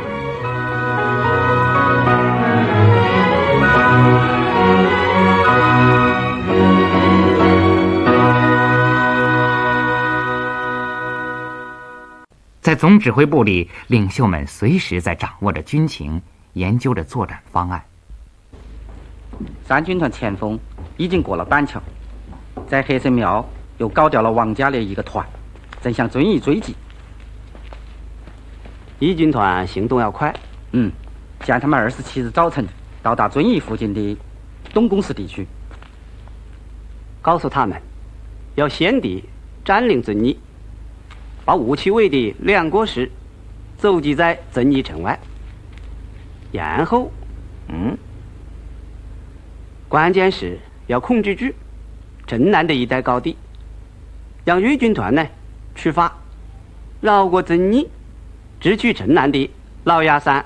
在总指挥部里，领袖们随时在掌握着军情，研究着作战方案。 3军团前锋已经过了板桥，在黑神庙又搞掉了王家的一个团，正向遵义追击。 1军团行动要快， 限他们27日早晨到达遵义附近的东宫市地区， 告诉他们要先敌占领遵义，把吴奇伟的2个师搜集在遵义城外，然后，关键是要控制住镇南的一带高地，让粤军团呢出发，绕过遵义，直取镇南的老鸭山。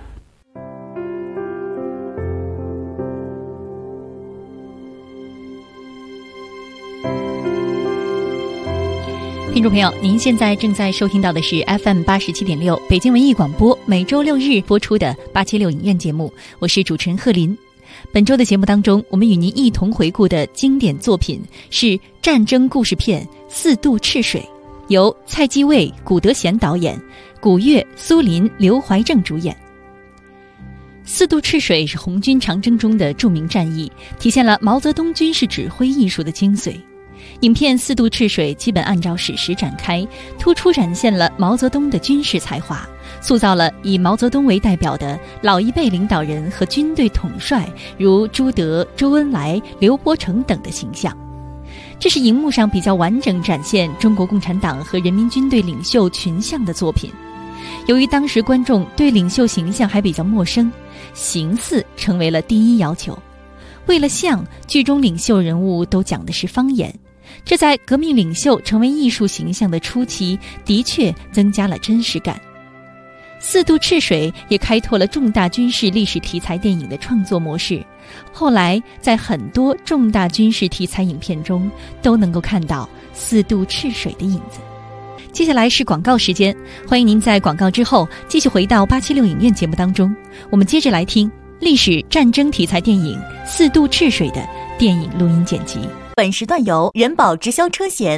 听众朋友，您现在正在收听到的是 FM 87.6北京文艺广播每周6日播出的876影院节目，我是主持人贺林。本周的节目当中，我们与您一同回顾的经典作品是战争故事片《四渡赤水》，由蔡继卫、古德贤导演，古月、苏林、刘怀正主演。四渡赤水是红军长征中的著名战役，体现了毛泽东军事指挥艺术的精髓。影片《四渡赤水》基本按照史实展开，突出展现了毛泽东的军事才华，塑造了以毛泽东为代表的老一辈领导人和军队统帅，如朱德、周恩来、刘伯承等的形象。这是荧幕上比较完整展现中国共产党和人民军队领袖群像的作品。由于当时观众对领袖形象还比较陌生，形似成为了第一要求。为了像，剧中领袖人物都讲的是方言。这在革命领袖成为艺术形象的初期，的确增加了真实感。四渡赤水也开拓了重大军事历史题材电影的创作模式，后来在很多重大军事题材影片中都能够看到四渡赤水的影子。接下来是广告时间，欢迎您在广告之后继续回到876影院节目当中，我们接着来听历史战争题材电影《四渡赤水》的电影录音剪辑。 本时段由人保直销车险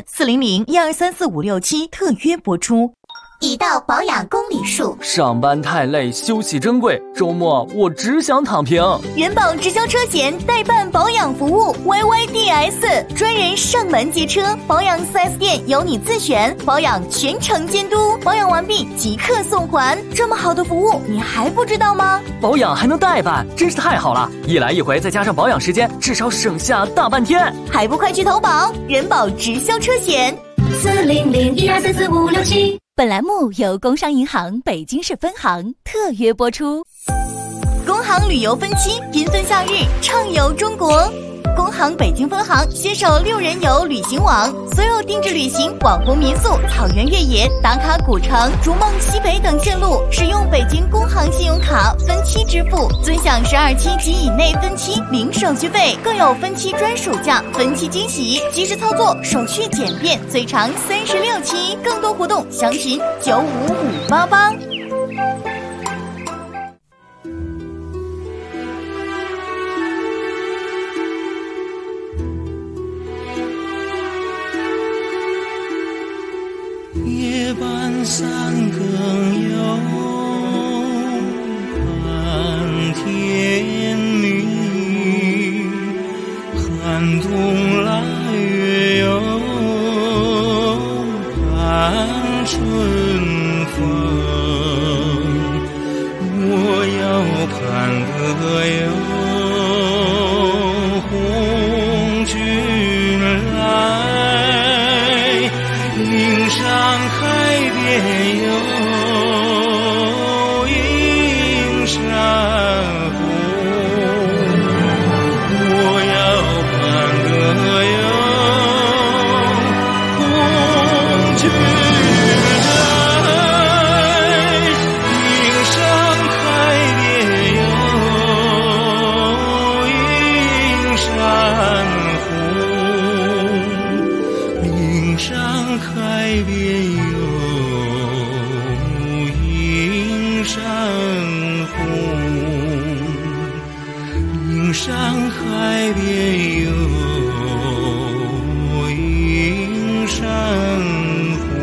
400-1234-567特约播出。 已到保养公里数， 上班太累，休息珍贵，周末我只想躺平。 人保直销车险代办保养服务 YYDS， 专人上门接车，保养 4S 店由你自选，保养全程监督，保养完毕即刻送还。这么好的服务，你还不知道吗？ 保养还能代办，真是太好了！一来一回，再加上保养时间，至少省下大半天。 还不快去投保人保直销车险 400-1234-567。 本栏目由工商银行北京市分行特约播出。工行航旅游分期缤纷夏日，畅游中国。工行北京分行携手6人游旅行网，所有定制旅行、网红民宿、草原越野、打卡古城、逐梦西北等线路，使用北京工行信用卡分期支付，尊享12期及以内分期零手续费，更有分期专属价、分期惊喜，及时操作，手续简便，最长36期。更多活动详询95588。 夜半三更又盼天明，寒冬腊月又盼春风。我要盼得有红军来，岭上海边有映山红，我要盼得有红军来，岭上海边有映山红，岭上海边有映山红，岭上海边有映山红。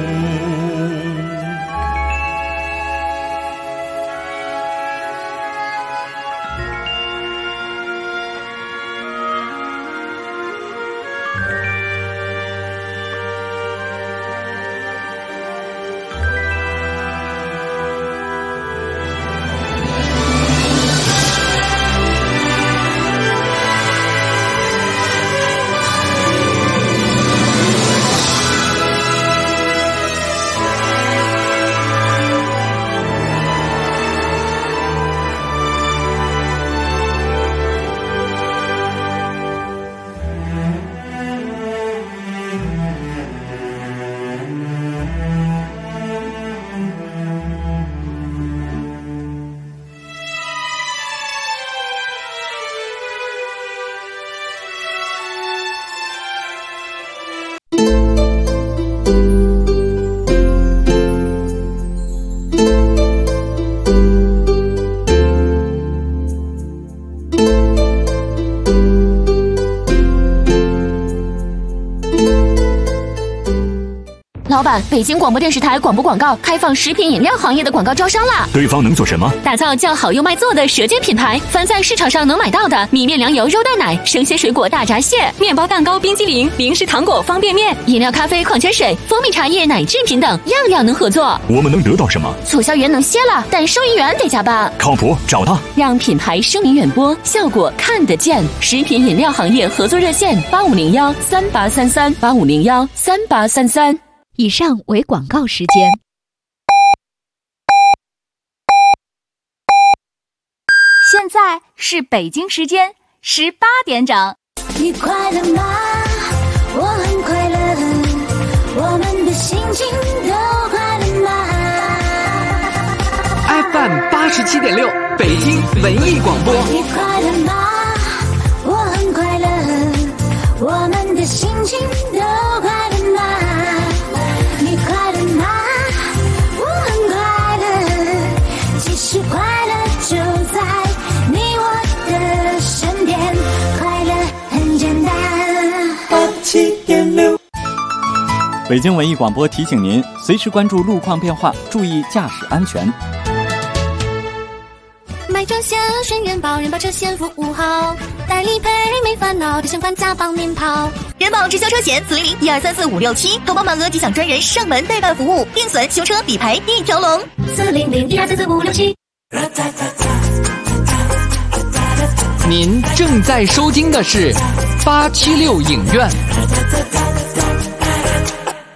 老板，北京广播电视台广播广告开放食品饮料行业的广告招商啦！ 对方能做什么？ 打造叫好又卖座的舌尖品牌，凡在市场上能买到的米面粮油肉蛋奶、生鲜水果大闸蟹、面包蛋糕、冰激凌、零食糖果、方便面、饮料、咖啡、矿泉水、蜂蜜茶叶、奶制品等，样样能合作。 我们能得到什么？ 促销员能歇了，但收银员得加班。 靠谱，找他， 让品牌声名远播，效果看得见。食品饮料行业合作热线：8501-3833，8501-3833。 以上为广告时间。 现在是北京时间18点整。 你快乐吗？我很快乐，我们的心情都快乐吗 ？FM 87.6，北京文艺广播。 你快乐吗？我很快乐，我们的心情都快乐吗？你快乐吗？我很快乐，其实快乐就在你我的身边，快乐很简单。87.6， 北京文艺广播提醒您，随时关注路况变化，注意驾驶安全。 买车险，选人保，人保车险服务好，代理赔没烦恼，的相关家帮您跑。 人保直销车险400-1234567，投保满额即享专人上门代办服务，定损、修车、理赔一条龙。 400-1234567。 您正在收听的是876影院。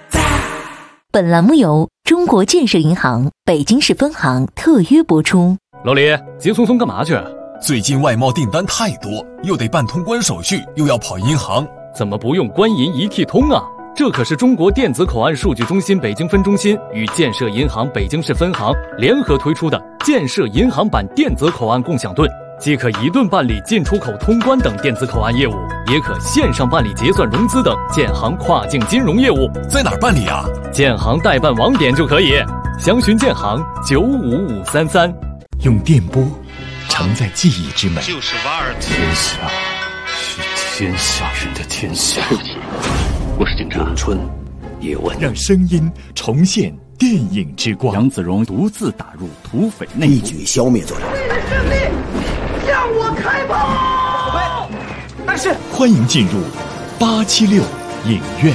本栏目由中国建设银行北京市分行特约播出。 老李，急匆匆干嘛去？ 最近外贸订单太多，又得办通关手续，又要跑银行， 怎么不用官银一体通啊？这可是中国电子口岸数据中心北京分中心与建设银行北京市分行联合推出的建设银行版电子口岸共享盾，既可一盾办理进出口通关等电子口岸业务，也可线上办理结算融资等建行跨境金融业务。 在哪儿办理啊？ 建行代办网点就可以，详询建行95533。 用电波承载记忆之美。 就是瓦尔特。 天下是天下人的天下。 对不起，我是警察。 咏春叶问，让声音重现电影之光。 杨子荣独自打入土匪内部， 一举消灭作战。 胜利，向我开炮！ 但是，欢迎进入876影院。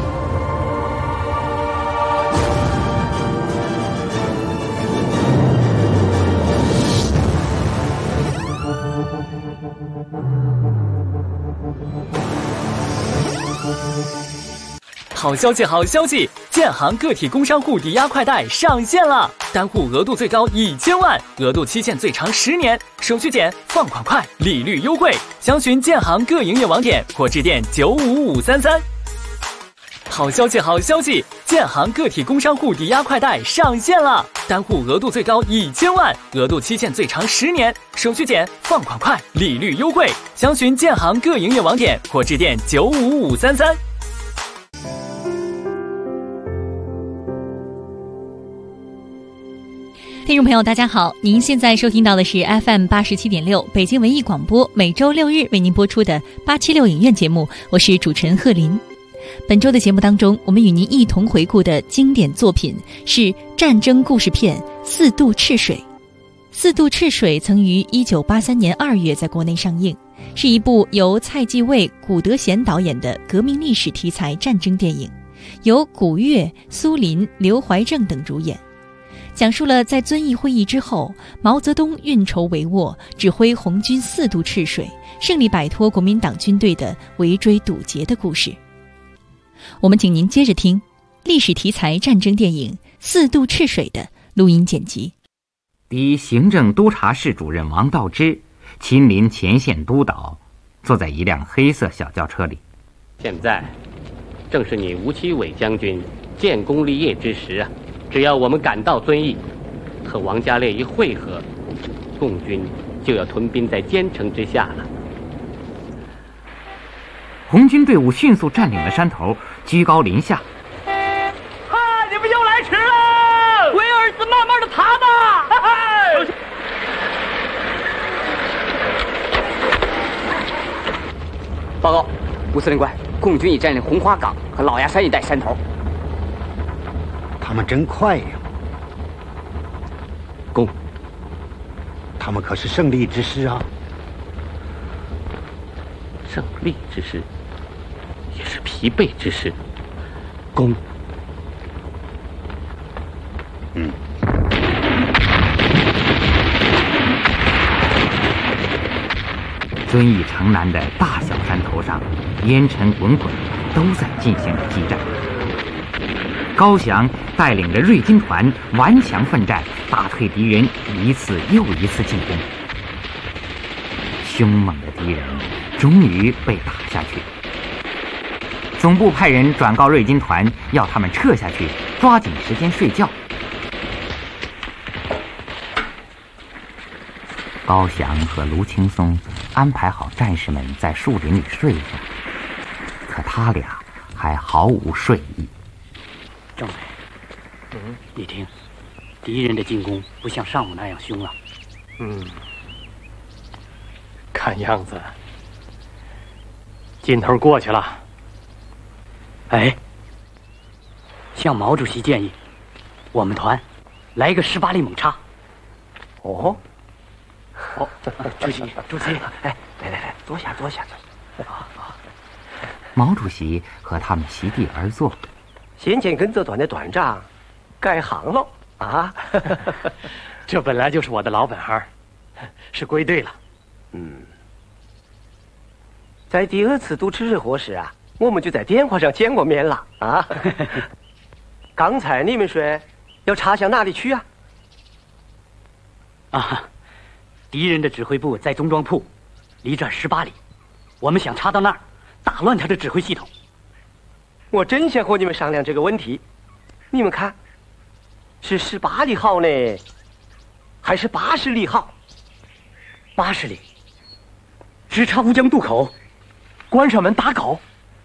好消息，好消息！建行个体工商户抵押快贷上线了，单户额度最高1000万，额度期限最长10年，手续简，放款快，利率优惠。详询建行各营业网点或致电95533。好消息，好消息！建行个体工商户抵押快贷上线了，单户额度最高1000万，额度期限最长10年，手续简，放款快，利率优惠。详询建行各营业网点或致电95533。 听众朋友大家好，您现在收听到的是 FM 87.6北京文艺广播，每周6日为您播出的876影院节目，我是主持人贺林。本周的节目当中，我们与您一同回顾的经典作品是战争故事片《四渡赤水》。《四渡赤水》曾于1983年2月在国内上映，是一部由蔡继卫、古德贤导演的革命历史题材战争电影，由古越、苏林、刘怀正等主演。讲述了在遵义会议之后，毛泽东运筹帷幄，指挥红军4渡赤水，胜利摆脱国民党军队的围追堵截的故事。我们请您接着听历史题材战争电影《4渡赤水》的录音剪辑。 敌行政督察室主任王道之亲临前线督导，坐在一辆黑色小轿车里。 现在正是你吴奇伟将军建功立业之时啊！只要我们赶到遵义，和王家烈一会合，共军就要屯兵在坚城之下了。 红军队伍迅速占领了山头，居高临下。 哈，你们又来迟了！为儿子慢慢的爬吧。 报告，吴司令官，共军已占领红花岗和老崖山一带山头。 他们真快呀！ 公， 他们可是胜利之师啊！ 胜利之师，也是疲惫之师。公， 遵义城南的大小山头上，烟尘滚滚，都在进行着激战。高翔带领着锐军团顽强奋战，打退敌人一次又一次进攻。凶猛的敌人终于被打下去。总部派人转告锐军团，要他们撤下去，抓紧时间睡觉。高翔和卢青松安排好战士们在树林里睡下，可他俩还毫无睡意。 政委，你听，敌人的进攻不像上午那样凶了。 看样子劲头过去了。 哎，向毛主席建议，我们团来一个18力猛插。 哦， 主席，哎，来，坐下。 毛主席和他们席地而坐。 先前跟着团的团长改行了啊！ 这本来就是我的老本行，是归队了。 在第2次渡赤水河时啊，我们就在电话上见过面了啊。刚才你们说要插向哪里去啊？ 敌人的指挥部在中庄铺，离这儿18里，我们想插到那儿，打乱他的指挥系统。 我真想和你们商量这个问题，你们看，是18里好呢，还是80里好 ？80里，只差乌江渡口，关上门打狗。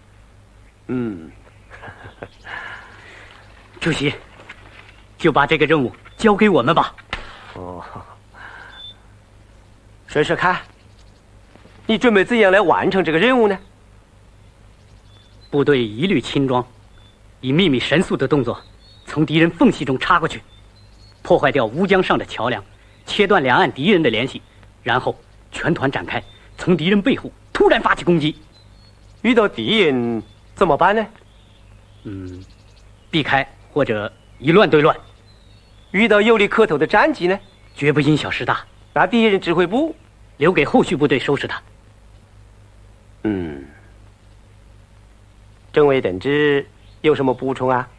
主席，就把这个任务交给我们吧。 说说看，你准备怎样来完成这个任务呢？ 部队一律轻装，以秘密神速的动作，从敌人缝隙中插过去，破坏掉乌江上的桥梁，切断两岸敌人的联系，然后全团展开，从敌人背后突然发起攻击。 遇到敌人怎么办呢？ 避开或者以乱对乱。 遇到有利可图的战机呢？ 绝不因小失大。 把敌人指挥部留给后续部队收拾他。 政委同志有什么补充啊？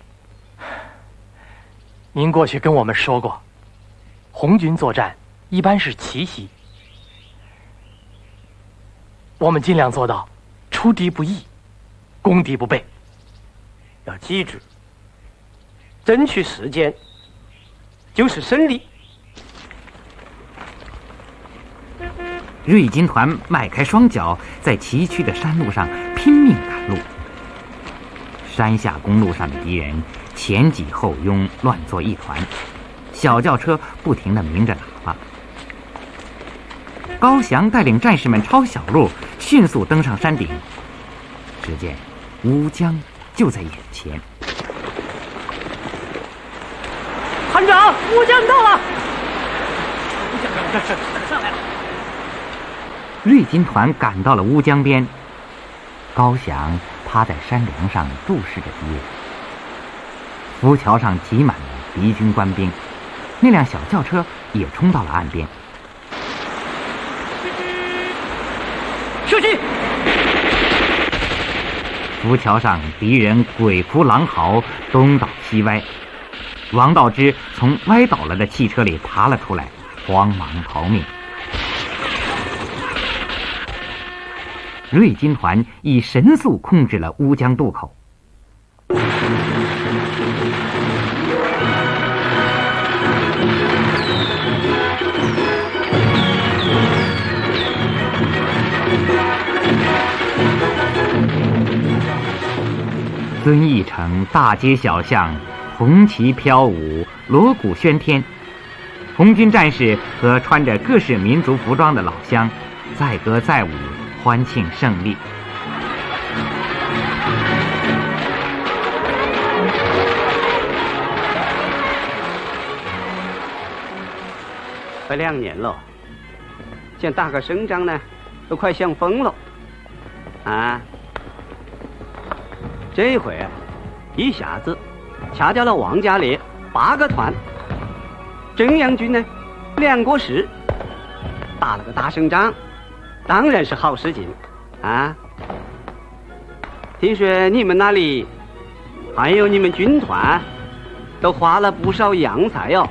您过去跟我们说过，红军作战一般是奇袭，我们尽量做到出敌不意，攻敌不备。 要记住，争取时间就是胜利。 瑞金团迈开双脚，在崎岖的山路上拼命赶路。山下公路上的敌人前挤后拥，乱作一团，小轿车不停地鸣着喇叭。高翔带领战士们抄小路，迅速登上山顶。只见乌江就在眼前。 团长，乌江到了！上来了。 瑞金团赶到了乌江边，高翔趴在山梁上注视着敌人。浮桥上挤满了敌军官兵，那辆小轿车也冲到了岸边。 射击！ 浮桥上敌人鬼哭狼嚎，东倒西歪。王道之从歪倒了的汽车里爬了出来，慌忙逃命。瑞金团以神速控制了乌江渡口。遵义城大街小巷，红旗飘舞，锣鼓喧天。红军战士和穿着各式民族服装的老乡载歌载舞，欢庆胜利。 快2年了，想打个胜仗呢，都快想疯了。这回一下子掐掉了王家烈8个团，正阳军呢2个师，打了个大胜仗，当然是好事情啊！听说你们那里还有你们军团都花了不少洋财哟，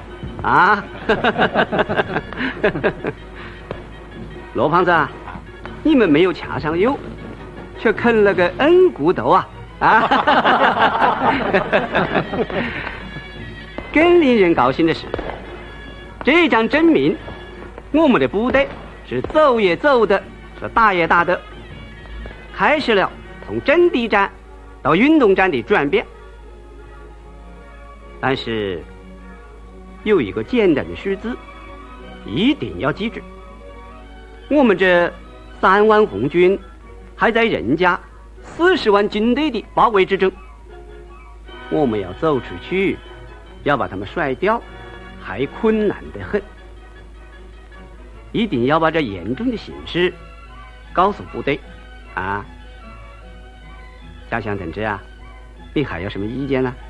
罗胖子，你们没有掐上油，却啃了个恩骨头啊！更令人高兴的是，这仗证明我们的部队是走也走的，是打也打的，开始了从阵地战到运动战的转变。但是有一个简单的数字一定要记住，我们这3万红军还在人家40万军队的包围之中，我们要走出去，要把他们甩掉，还困难得很。一定要把这严重的形势告诉部队啊！嘉祥同志啊，你还有什么意见呢？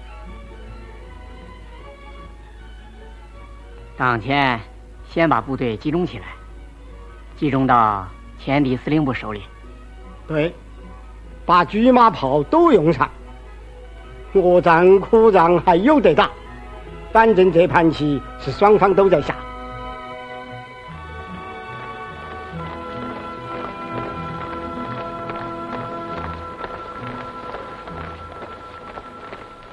当前先把部队集中起来，集中到前敌司令部手里。 对，把车马炮都用上，恶仗苦仗还有得打，反正这盘棋是双方都在下。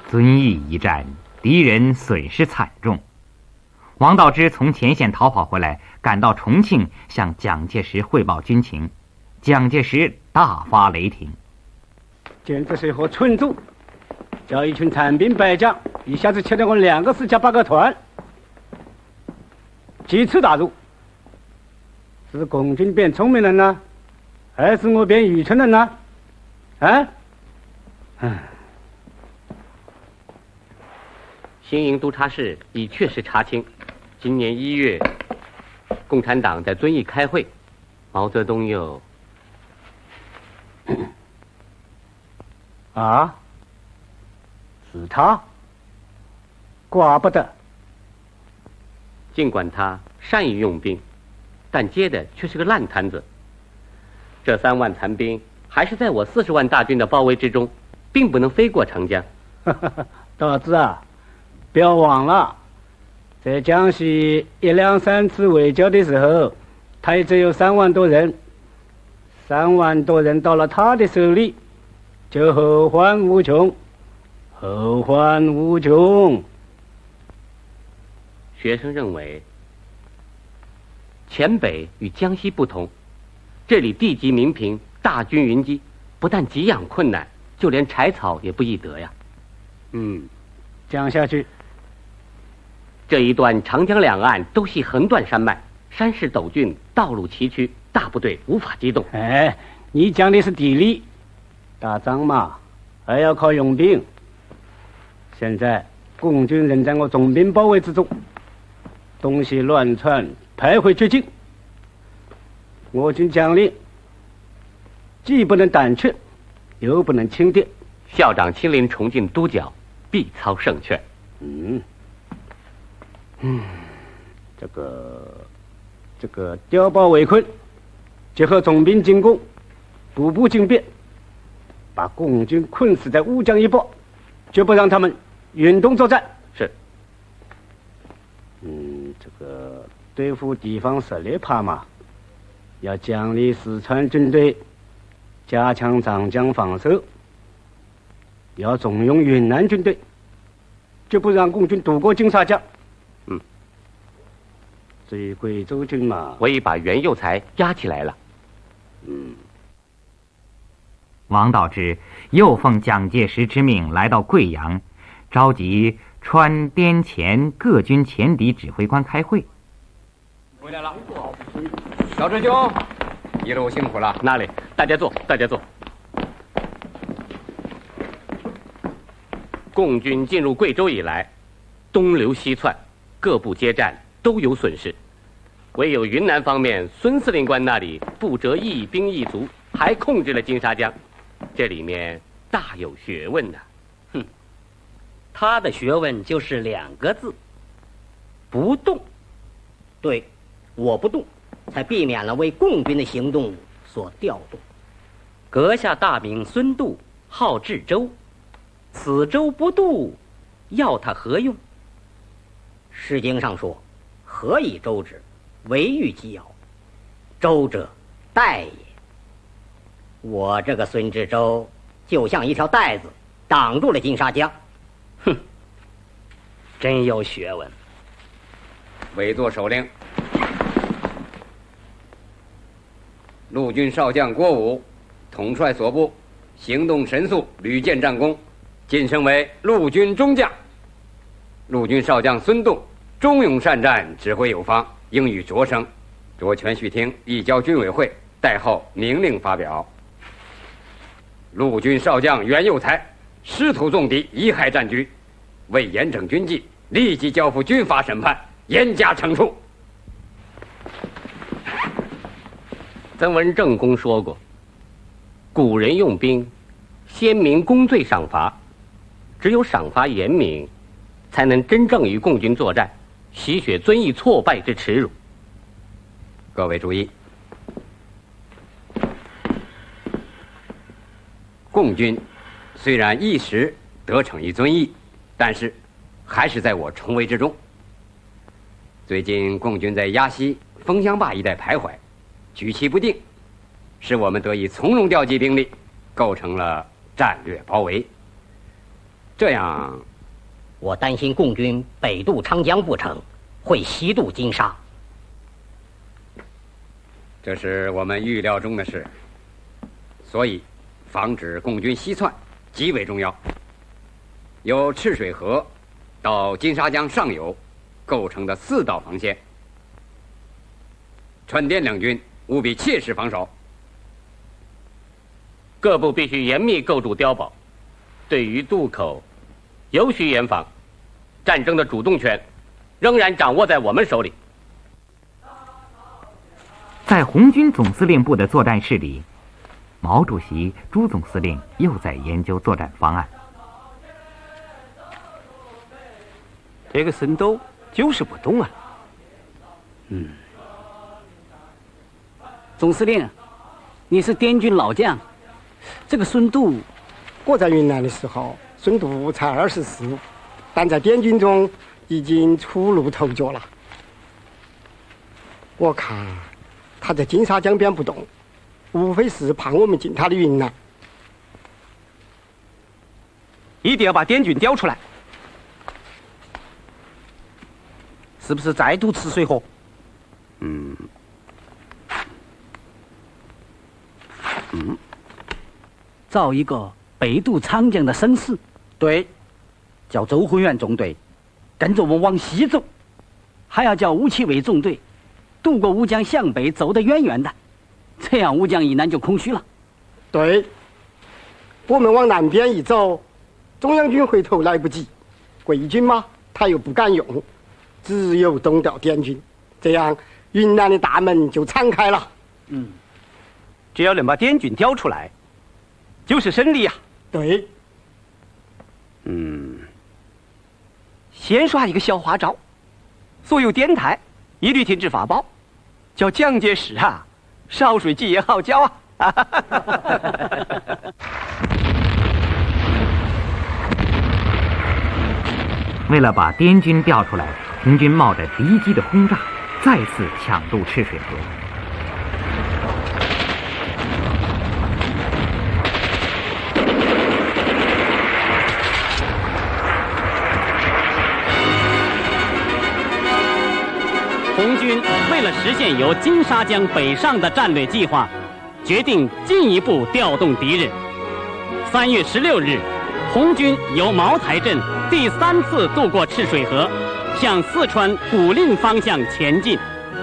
遵义一战，敌人损失惨重。王道之从前线逃跑回来，赶到重庆，向蒋介石汇报军情。蒋介石大发雷霆， 简直是一伙蠢猪，叫一群残兵败将一下子切掉我2个师加8个团，几次打入，是共军变聪明人呢，还是我变愚蠢人呢？ 新营督察室已确实查清，今年1月，共产党在遵义开会，毛泽东又是他，怪不得。 尽管他善于用兵，但接的却是个烂摊子。这3万残兵还是在我40万大军的包围之中，并不能飞过长江。 大志啊，不要忘了，在江西1、2、3次围剿的时候，他也只有3万多人，3万多人到了他的手里，就后患无穷，后患无穷。 学生认为，黔北与江西不同，这里地级民贫，大军云集，不但给养困难，就连柴草也不易得呀。 讲下去。 这一段长江两岸都系横断山脉，山势陡峻，道路崎岖，大部队无法机动。 你讲的是地理，打仗嘛，还要靠用兵。现在共军仍在我重兵包围之中，东西乱窜，徘徊绝境。我军将领既不能胆怯，又不能轻敌。 校长亲临重庆督剿，必操胜券。 这个碉堡围困，结合重兵进攻，步步进变，把共军困死在乌江一带，绝不让他们运动作战。 是。 这个对付地方实力派嘛，要奖励四川军队，加强长江防守，要重用云南军队，绝不让共军渡过金沙江。至于贵州军嘛， 我已把袁佑才押起来了。 王道之又奉蒋介石之命来到贵阳，召集川滇黔各军前敌指挥官开会。 回来了，小师兄，一路辛苦了。 哪里？大家坐，大家坐。共军进入贵州以来，东流西窜，各部接战都有损失，唯有云南方面孙司令官那里不折一兵一卒，还控制了金沙江，这里面大有学问呐。 他的学问就是2个字：不动。 对，我不动，才避免了为共军的行动所调动。 阁下大名孙度，号治州，此州不渡，要他何用？ 诗经上说：“何以周之？惟欲击尧。周者，带也。”我这个孙志周就像一条带子，挡住了金沙江。 真有学问。 委座首令，陆军少将郭武统帅所部，行动神速，屡建战功，晋升为陆军中将。陆军少将孙栋忠勇善战，指挥有方，英语卓升，着全序厅移交军委会，待后明令发表。陆军少将袁佑才师徒纵敌，贻害战局，为严整军纪，立即交付军法审判，严加惩处。 曾文正公说过，古人用兵，先明公罪赏罚，只有赏罚严明，才能真正与共军作战，洗雪遵义挫败之耻辱。 各位注意，共军虽然一时得逞于遵义，但是还是在我重围之中。最近共军在鸭溪、枫香坝一带徘徊，举棋不定，使我们得以从容调集兵力，构成了战略包围。 这样， 我担心共军北渡长江不成，会西渡金沙。 这是我们预料中的事，所以防止共军西窜极为重要。由赤水河到金沙江上游构成的4道防线，川滇两军务必切实防守。 各部必须严密构筑碉堡，对于渡口尤需严防。战争的主动权仍然掌握在我们手里。 在红军总司令部的作战室里，毛主席、朱总司令又在研究作战方案。 这个神都就是不动啊。 总司令，你是滇军老将，这个孙渡， 我在云南的时候，孙渡才24，但在滇军中已经初露头角了。我看他在金沙江边不动，无非是怕我们进他的云南。 一定要把滇军调出来。 是不是再渡赤水河？造一个北渡长江的声势。对，叫周辉元纵队跟着我往西走，还要叫吴奇伟纵队渡过乌江向北走得远远的，这样乌江以南就空虚了。 对，我们往南边一走，中央军回头来不及，桂军嘛他又不敢用，只有东调滇军，这样云南的大门就敞开了。 只要能把滇军调出来，就是胜利呀。 对。 先耍一个小花招，所有滇台一律停止发报，叫蒋介石啊少睡几夜好觉啊。 为了把滇军调出来，红军冒着敌机的轰炸，再次抢渡赤水河。 红军为了实现由金沙江北上的战略计划，决定进一步调动敌人。3月16日，红军由茅台镇第3次渡过赤水河，向四川古蔺方向前进。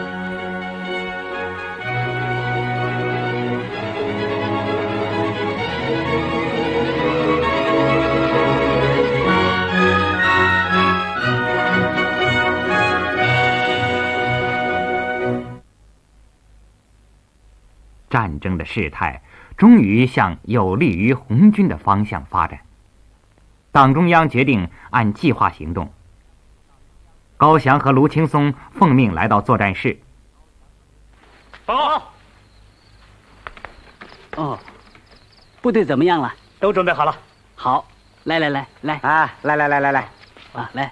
战争的事态终于向有利于红军的方向发展。党中央决定按计划行动。高翔和卢青松奉命来到作战室。 报告。部队怎么样了？ 都准备好了。 好，来啊，来啊，来。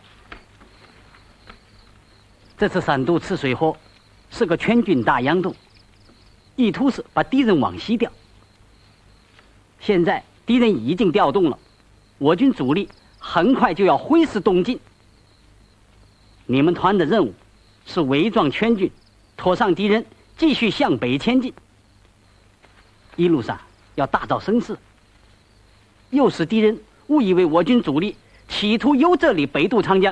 这次3渡赤水河是个全军大佯动，意图是把敌人往西调。现在敌人已经调动了，我军主力很快就要挥师东进。你们团的任务是围撞全军，拖上敌人，继续向北前进。一路上要大造声势，诱使敌人误以为我军主力企图由这里北渡长江。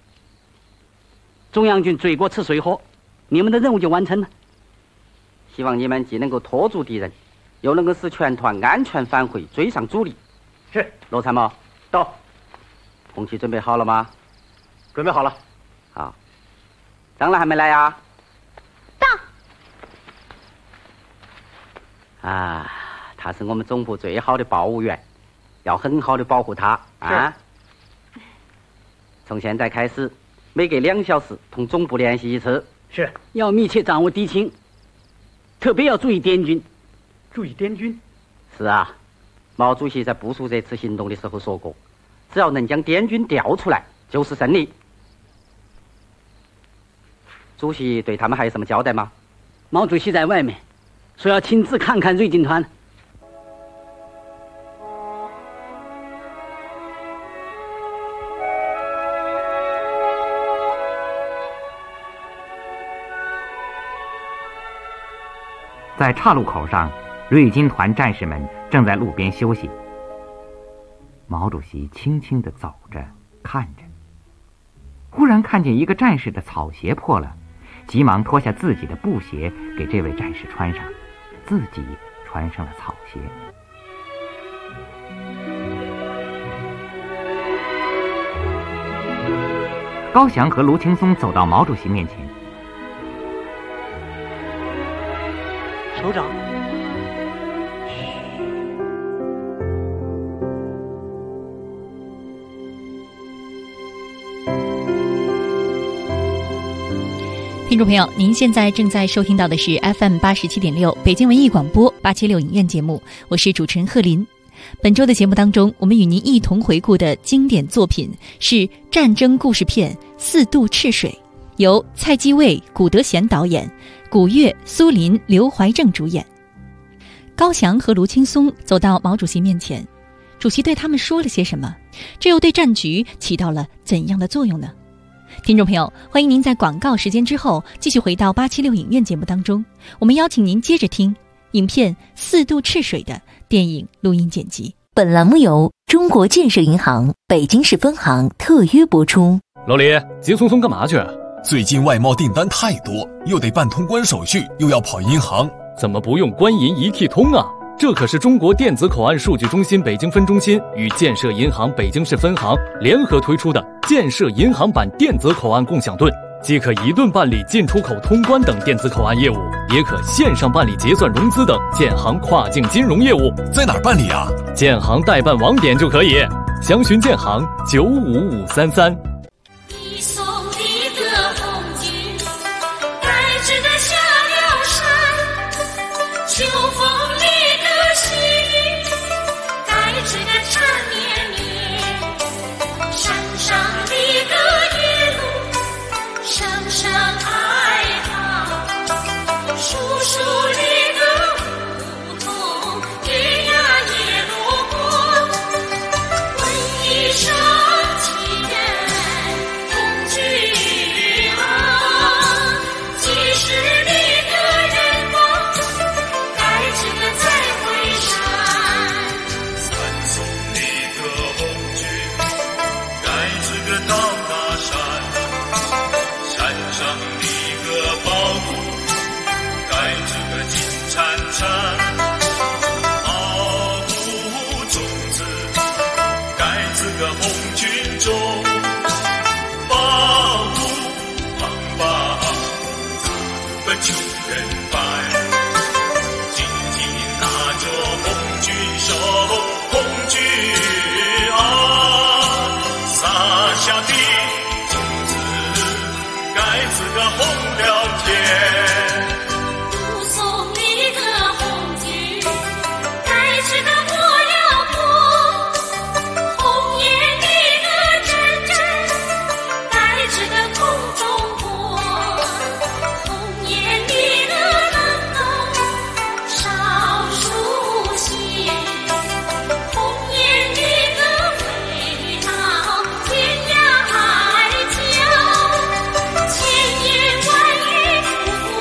中央军追过赤水河，你们的任务就完成了。 希望你们既能够拖住敌人，又能够使全团安全返回，追上主力。 是。 罗参谋， 到。 红旗准备好了吗？ 准备好了。 好。张兰还没来呀？ 到。 啊，他是我们总部最好的报务员，要很好的保护他啊。从现在开始，每隔2小时同总部联系一次。 是。要密切掌握敌情。特别要注意滇军。 注意滇军？ 是啊，毛主席在部署这次行动的时候说过，只要能将滇军调出来，就是胜利。主席对他们还有什么交代吗？ 毛主席在外面说要亲自看看锐进团。 在岔路口上，瑞金团战士们正在路边休息。毛主席轻轻地走着，看着，忽然看见一个战士的草鞋破了，急忙脱下自己的布鞋给这位战士穿上，自己穿上了草鞋。高翔和卢青松走到毛主席面前。 首长， 听众朋友，您现在正在收听到的是 FM 87.6北京文艺广播876影院节目，我是主持人贺林。本周的节目当中，我们与您一同回顾的经典作品是战争故事片《四渡赤水》，由蔡继卫、古德贤导演，古月、苏林、刘怀正主演。高翔和卢青松走到毛主席面前，主席对他们说了些什么？这又对战局起到了怎样的作用呢？听众朋友，欢迎您在广告时间之后继续回到876影院节目当中，我们邀请您接着听影片《四渡赤水》的电影录音剪辑。 本栏目由中国建设银行北京市分行特约播出。 老李，急匆匆干嘛去？最近外贸订单太多，又得办通关手续，又要跑银行， 怎么不用官银一体通啊？这可是中国电子口岸数据中心北京分中心与建设银行北京市分行联合推出的建设银行版电子口岸共享盾，既可一盾办理进出口通关等电子口岸业务，也可线上办理结算融资等建行跨境金融业务。 在哪儿办理啊？ 建行代办网点就可以，详询建行95533。 秋风里的细雨，带着个缠绵绵，山上的个野鹿，声声哀嚎，树树里的梧桐，叶呀叶落过，问一声亲人同居啊，几时的个人望。 傲骨种子盖这个红军中，保护帮帮咱们穷人般，紧紧拿着红军手，红军啊，撒下的种子盖这个红了天。 千言万语。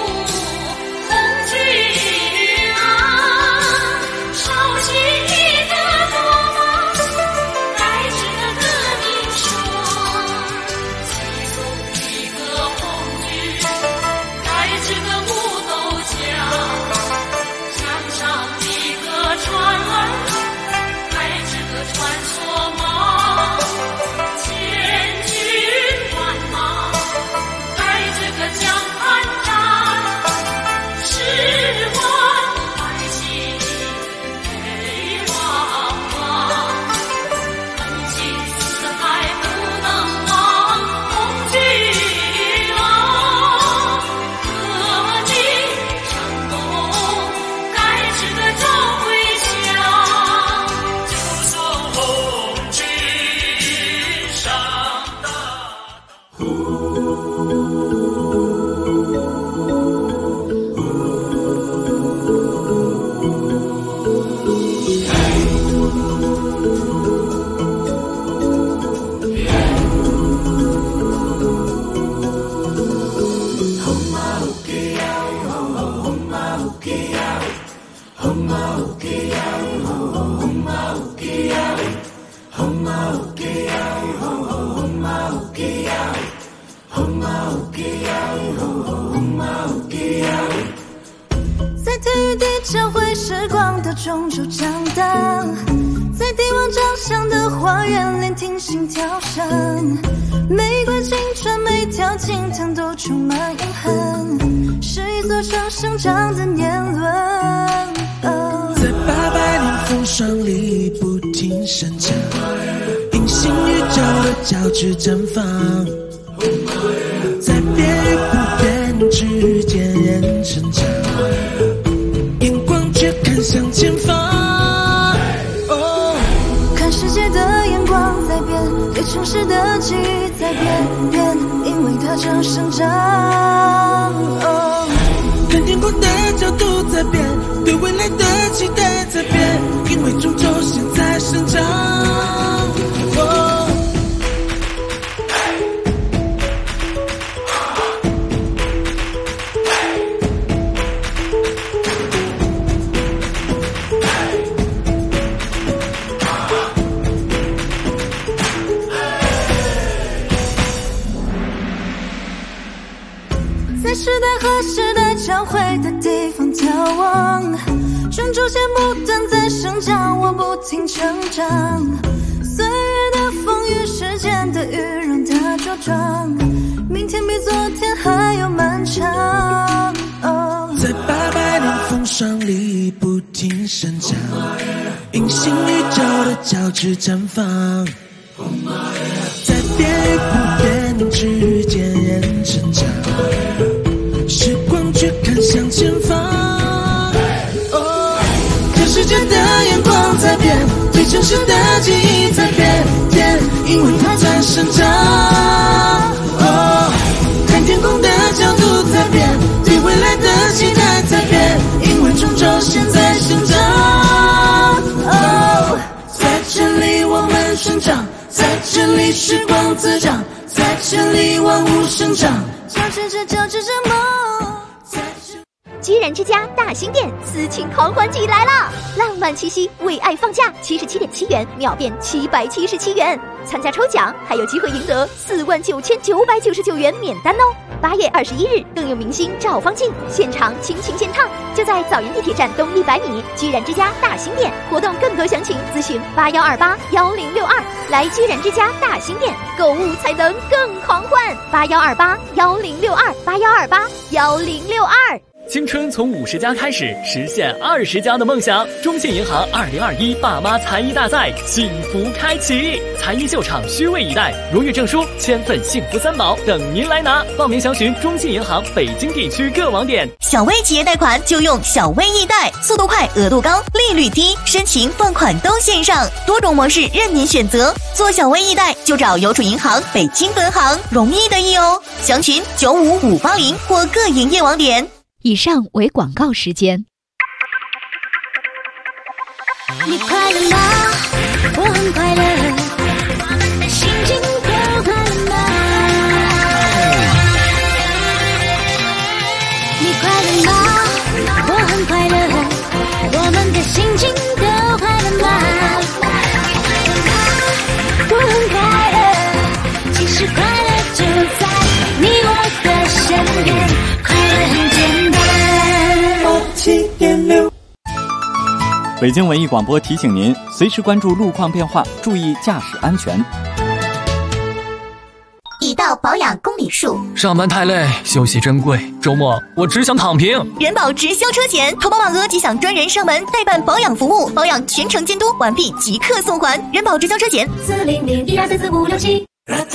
在体育地交汇时光的中轴长荡，在帝王长相的花园聆听心跳声，玫瑰青春每条金藤都充满阴痕，是一座城生长的年轮。 在800年风霜里不停生长，隐形宇宙的交织绽放，在变与不变之间人成长，眼光却看向前方。 看世界的眼光在变，对城市的记忆在变，因为它正生长。 看天空的角度在变，对未来的期待在变，因为终究现在生长。 在时代和时代交汇的地方眺望，中轴线不断在生长，我不停成长。岁月的风雨，时间的雨，让它茁壮，明天比昨天还要漫长。 在800年风霜里不停生长，隐形宇宙的交织绽放，在变与不变之间人成长，时光却看向前方。看世界的眼光在变，对城市的记忆在变，因为它在生长。看天空的角度在变，对未来的期待在变，因为终究现在生长。在这里我们生长，在这里时光滋长，在这里万物生长， 交织着梦。 居然之家大新店私情狂欢季来啦！浪漫七夕为爱放假，77.7元秒变777元，参加抽奖还有机会赢得49999元免单哦！8月21日更有明星赵方静现场倾情献唱，就在枣园地铁站东100米，居然之家大新店。活动更多详情咨询81281062，来居然之家大新店购物才能更狂欢！81281062，81281062。 青春从50加开始，实现20加的梦想。中信银行2021爸妈才艺大赛幸福开启，才艺秀场虚位以待，荣誉证书、千份幸福3宝等您来拿。报名详询中信银行北京地区各网点。 小微企业贷款就用小微易贷，速度快，额度高，利率低，申请放款都线上，多种模式任您选择。做小微易贷就找邮储银行北京分行，容易的易哦。详询95580或各营业网点。 以上为广告时间。 你快乐吗？我很快乐，我们的心情都快乐吗？你快乐吗？我很快乐，我们的心情都快乐吗？我很快乐，其实快乐就在你我的身边，快乐很简单。7.6 北京文艺广播提醒您，随时关注路况变化，注意驾驶安全。 已到保养公里数， 上班太累，休息珍贵，周末我只想躺平。 人保直销车险，投保满额即享专人上门代办保养服务，保养全程监督，完毕即刻送还。人保直销车险40012344567。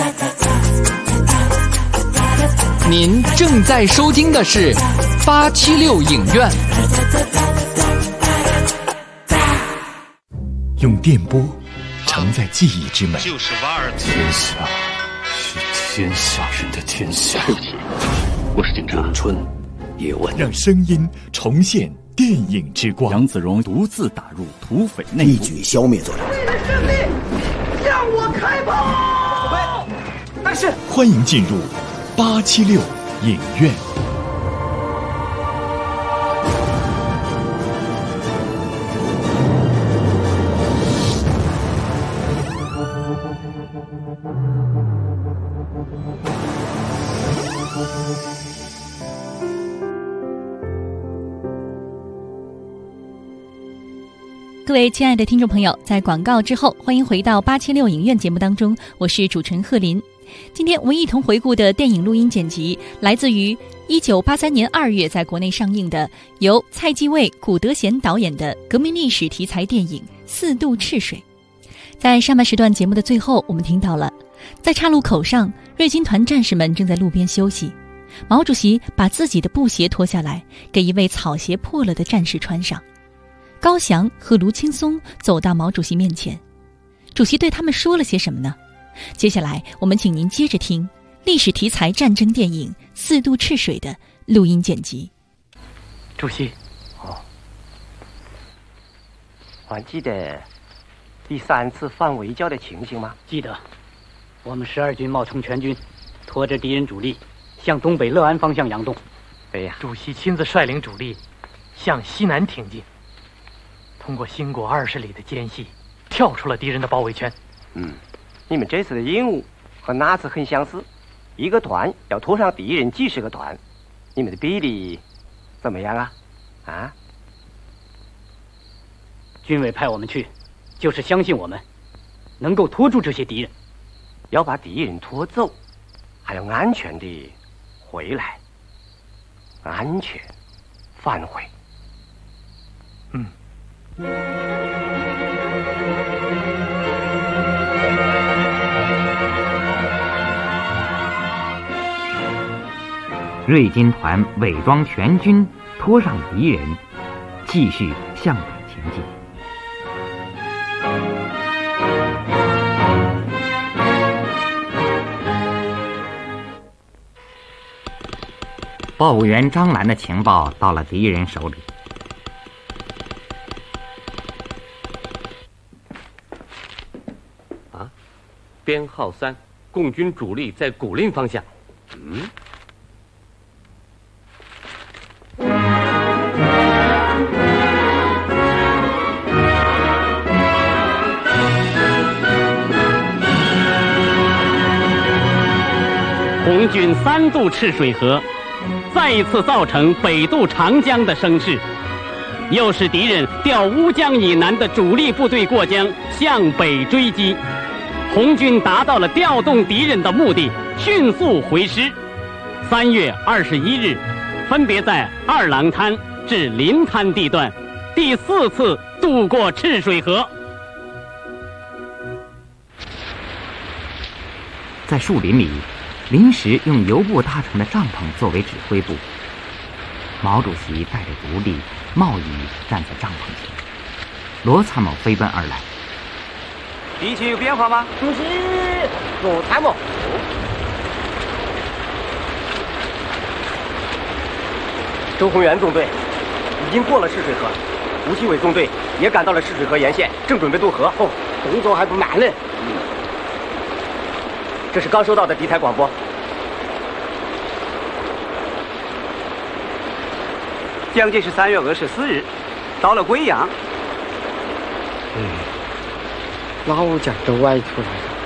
您正在收听的是876影院。 用电波承载记忆之美。 就是瓦尔天下是天下人的天下。 对不起，我是警察。咏春叶问， 让声音重现电影之光。 杨子荣独自打入土匪内部， 一举消灭作者。 为了胜利，向我开炮！ 但是，欢迎进入876影院。 各位亲爱的听众朋友，在广告之后，欢迎回到876影院节目当中，我是主持人贺林。今天我们一同回顾的电影录音剪辑，来自于1983年2月在国内上映的由蔡继卫、古德贤导演的革命历史题材电影《四渡赤水》。在上半时段节目的最后，我们听到了在岔路口上，瑞军团战士们正在路边休息，毛主席把自己的布鞋脱下来，给一位草鞋破了的战士穿上。高翔和卢青松走到毛主席面前，主席对他们说了些什么呢？接下来我们请您接着听历史题材战争电影《四渡赤水》的录音剪辑。 主席， 还记得第3次反围剿的情形吗？ 记得，我们12军冒充全军，拖着敌人主力向东北乐安方向佯动。 对呀， 主席亲自率领主力向西南挺进，通过新国20里的间隙，跳出了敌人的包围圈。 你们这次的任务和那次很相似，一个团要拖上敌人几10个团，你们的比例怎么样啊？ 军委派我们去，就是相信我们能够拖住这些敌人， 要把敌人拖走，还要安全地回来，安全返回。 瑞金团伪装全军，拖上敌人，继续向北前进。报务员张兰的情报到了敌人手里。 编号3，共军主力在古蔺方向。 红军3渡赤水河，再一次造成北渡长江的声势，又使敌人调乌江以南的主力部队过江向北追击。红军达到了调动敌人的目的，迅速回师。3月21日，分别在二郎滩至临滩地段第4次渡过赤水河。 在树林里，临时用油布搭成的帐篷作为指挥部。毛主席带着独立、茂仪站在帐篷前，罗参谋飞奔而来。 敌情有变化吗？主席，罗参谋。 周宏元纵队已经过了赤水河，吴奇伟纵队也赶到了赤水河沿线，正准备渡河。 动作还不慢呢。 这是刚收到的敌台广播。 蒋介石3月24日到了贵阳。 老蒋都外出来了，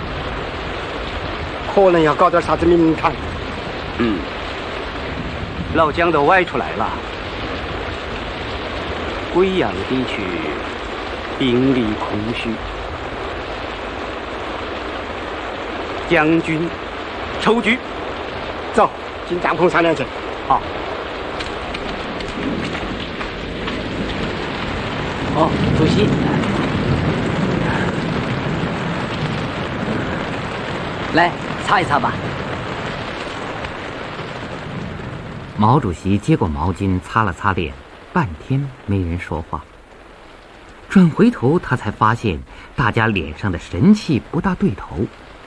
可能要搞点啥子名堂。 老蒋都外出来了，贵阳地区兵力空虚，将军抽局， 走进帐篷商量去。 好。 主席。来擦一擦吧。 毛主席接过毛巾擦了擦脸，半天没人说话。转回头，他才发现大家脸上的神气不大对头。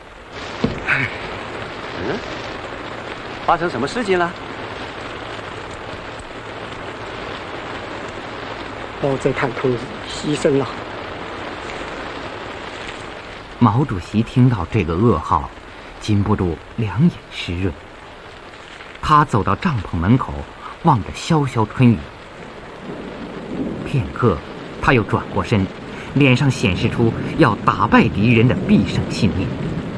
发生什么事情了？ 毛泽东同志牺牲了。 毛主席听到这个噩耗，禁不住两眼湿润。他走到帐篷门口，望着潇潇春雨。片刻，他又转过身，脸上显示出要打败敌人的必胜信念。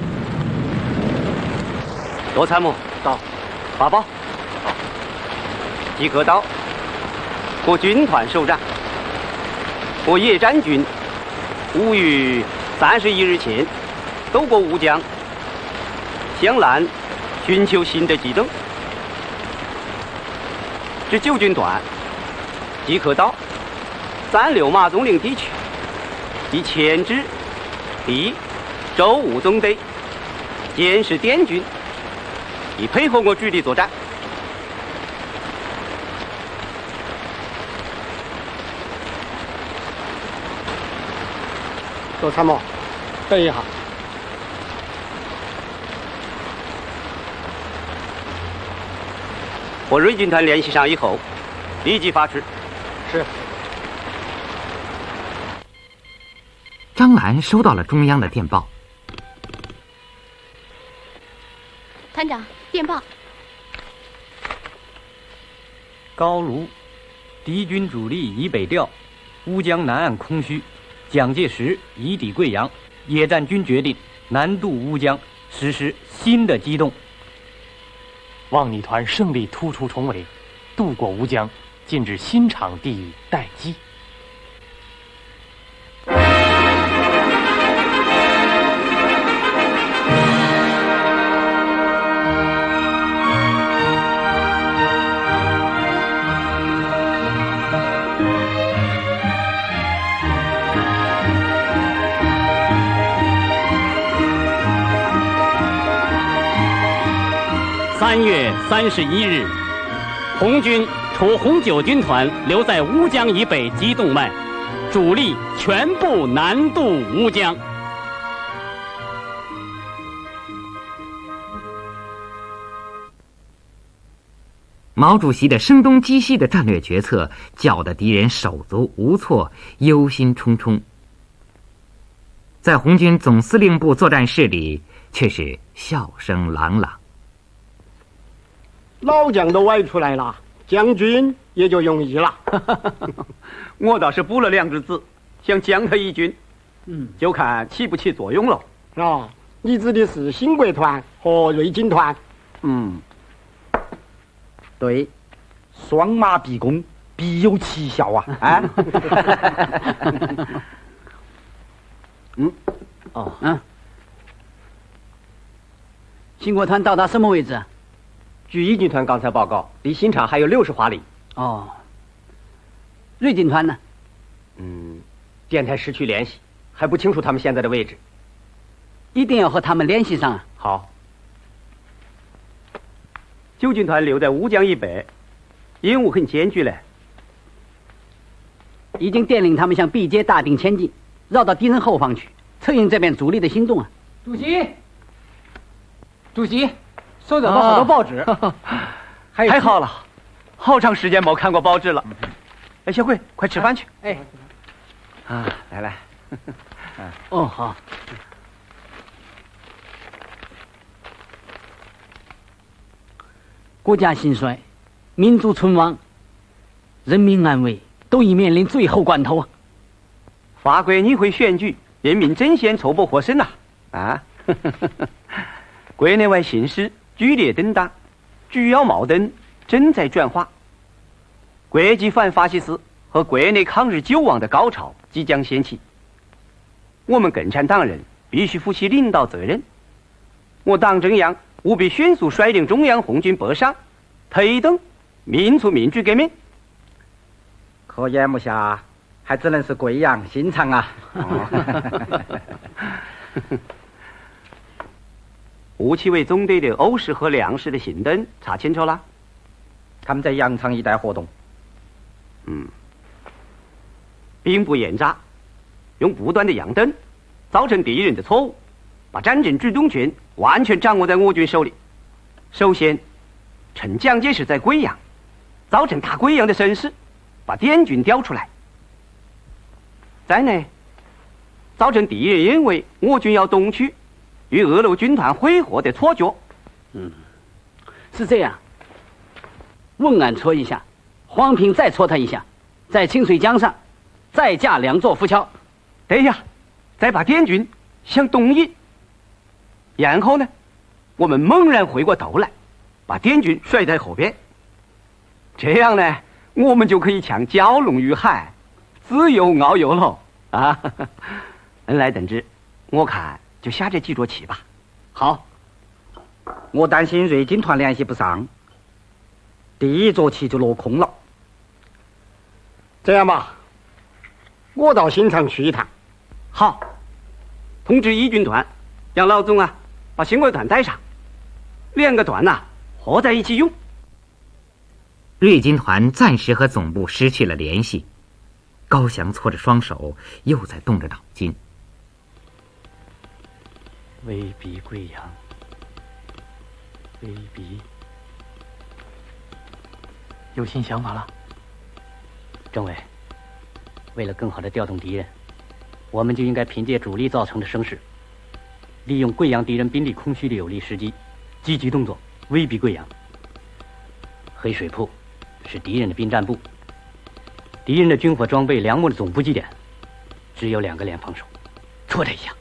罗参谋到，发报。即刻到，过军团首长。 和野战军5月31日前渡过乌江，向南寻求新的机动。至9军团即可到暂留马总岭地区，以牵制敌周武纵队，监视滇军，以配合我主力作战。 左参谋，等一下。 和瑞军团联系上以后，立即发出。 是。 张兰收到了中央的电报。 团长，电报。 高卢，敌军主力已北调，乌江南岸空虚，蒋介石已抵贵阳，野战军决定南渡乌江，实施新的机动。 望你团胜利突出重围，渡过乌江，进至新场地域待机。 3月31日，红军除红9军团留在乌江以北机动外，主力全部南渡乌江。 毛主席的声东击西的战略决策，搅得敌人手足无措，忧心忡忡。在红军总司令部作战室里，却是笑声朗朗。 老将都外出来了，将军也就容易了。 我倒是补了2支字，想将他一军，就看起不起作用了。 哦，你指的是新国团和瑞金团？ 对，双马必攻，必有奇效啊！啊， 新国团到达什么位置？据一军团刚才报告，离新场还有60华里。哦，瑞军团呢？电台失去联系，还不清楚他们现在的位置。一定要和他们联系上。好。9军团留在乌江以北，任务很艰巨嘞。已经电令他们向毕街大定前进，绕到敌人后方去，策应这边主力的行动啊。 主席，收到了好多报纸。 还好了，好长时间没看过报纸了。哎，小慧，快吃饭去。 哎， 来。哦，好。国家兴衰，民族存亡，人民安危都已面临最后关头啊！法国议会选举，人民争先筹不获胜呐！国内外形势剧烈动荡，主要矛盾正在转化。国际反法西斯和国内抗日救亡的高潮即将掀起。我们共产党人必须负起领导责任。我党中央务必迅速率领中央红军北上，推动民族民主革命。 可眼目下还只能是贵阳新场啊！ 吴奇伟总队的欧式和梁式的行动查清楚了？ 他们在羊场一带活动。 兵不厌诈，用不断的佯动，造成敌人的错误，把战争主动权完全掌握在我军手里。首先，趁蒋介石在贵阳，造成他贵阳的声势，把滇军调出来。再呢，造成敌人认为我军要东去，与俄鲁军团会合的错觉。是这样。汶安戳一下，黄平再戳他一下，在清水江上再架2座浮桥。对呀，再把滇军向东引。然后呢，我们猛然回过头来，把滇军甩在后边。这样呢，我们就可以将蛟龙于海， 自由遨游喽啊！恩来等之，我看就下这几桌棋吧。 好，我担心瑞金团联系不上，第一桌棋就落空了。 这样吧，我到新场去一趟。 好，通知一军团，让老总啊把新贵团带上，2个团呐合在一起用。 瑞金团暂时和总部失去了联系，高翔搓着双手，又在动着脑筋。 威逼贵阳，威逼， 有新想法了。 政委，为了更好的调动敌人，我们就应该凭借主力造成的声势，利用贵阳敌人兵力空虚的有利时机，积极动作，威逼贵阳。黑水铺是敌人的兵站部，敌人的军火装备、粮秣的总部基点，只有2个连防守，戳他一下。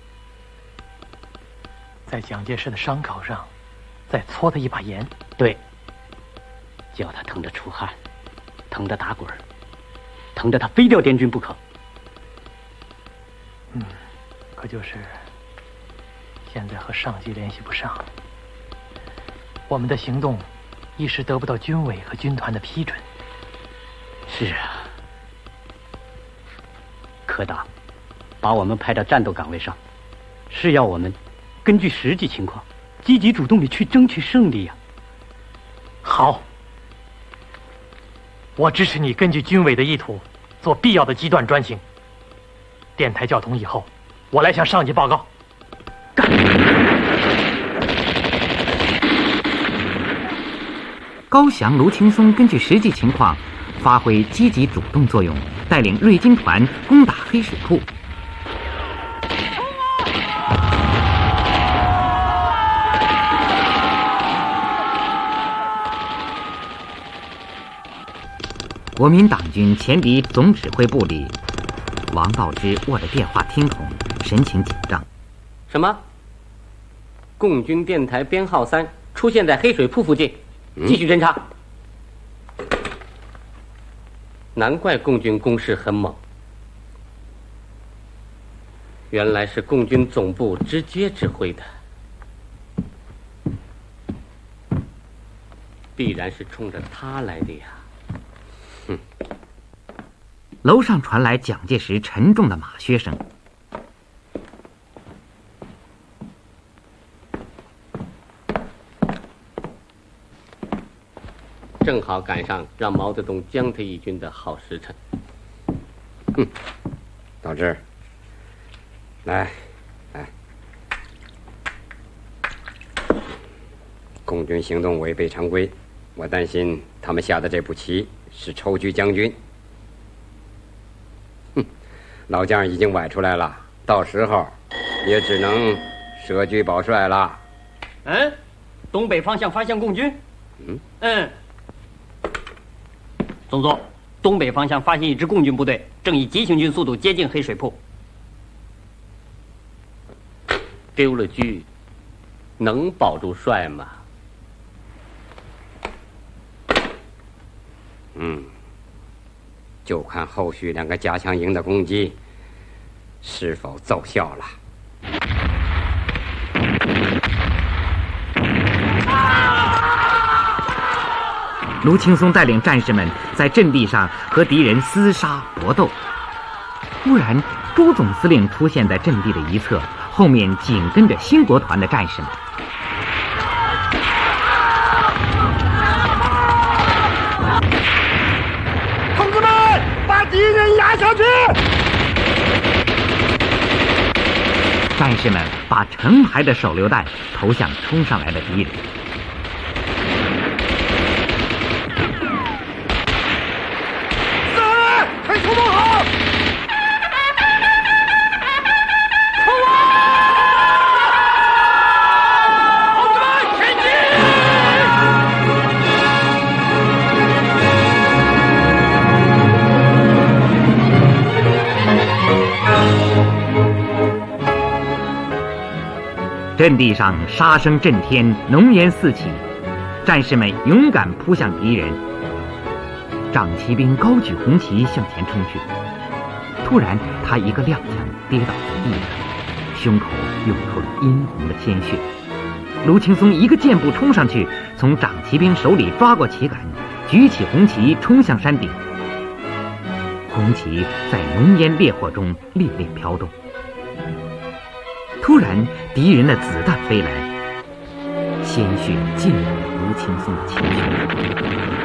在蒋介石的伤口上再搓他一把盐。 对，叫他疼得出汗，疼得打滚，疼得他非要滇军不可。 可就是现在和上级联系不上，我们的行动一时得不到军委和军团的批准。 是啊，柯党把我们派到战斗岗位上，是要我们根据实际情况积极主动地去争取胜利呀。 好，我支持你根据军委的意图做必要的基段专行。电台校通以后，我来向上级报告。 高翔、卢青松根据实际情况发挥积极主动作用，带领瑞金团攻打黑水铺。国民党军前敌总指挥部里，王道之握着电话听筒，神情紧张。 什么？共军电台编号3出现在黑水铺附近，继续侦查。难怪共军攻势很猛，原来是共军总部直接指挥的，必然是冲着他来的呀。 楼上传来蒋介石沉重的马靴声。 正好赶上让毛泽东将他一军的好时辰。 到这儿，来，共军行动违背常规，我担心他们下的这步棋是抽举将军。老将已经崴出来了，到时候也只能舍车保帅了。 东北方向发现共军。总座，东北方向发现一支共军部队，正以急行军速度接近黑水铺。 丢了车，能保住帅吗？ 就看后续2个加强营的攻击是否奏效了。 卢青松带领战士们在阵地上和敌人厮杀搏斗。突然，朱总司令出现在阵地的一侧，后面紧跟着兴国团的战士们。 同志们，把敌人压下去！ 战士们把成排的手榴弹投向冲上来的敌人。 快出动好！ 阵地上杀声震天，浓烟四起，战士们勇敢扑向敌人。长骑兵高举红旗向前冲去， 突然，他一个踉跄，跌倒在地上，胸口涌出了殷红的鲜血。卢青松一个箭步冲上去，从长骑兵手里抓过旗杆，举起红旗冲向山顶。红旗在浓烟烈火中猎猎飘动。突然，敌人的子弹飞来，鲜血浸入了卢青松的前胸。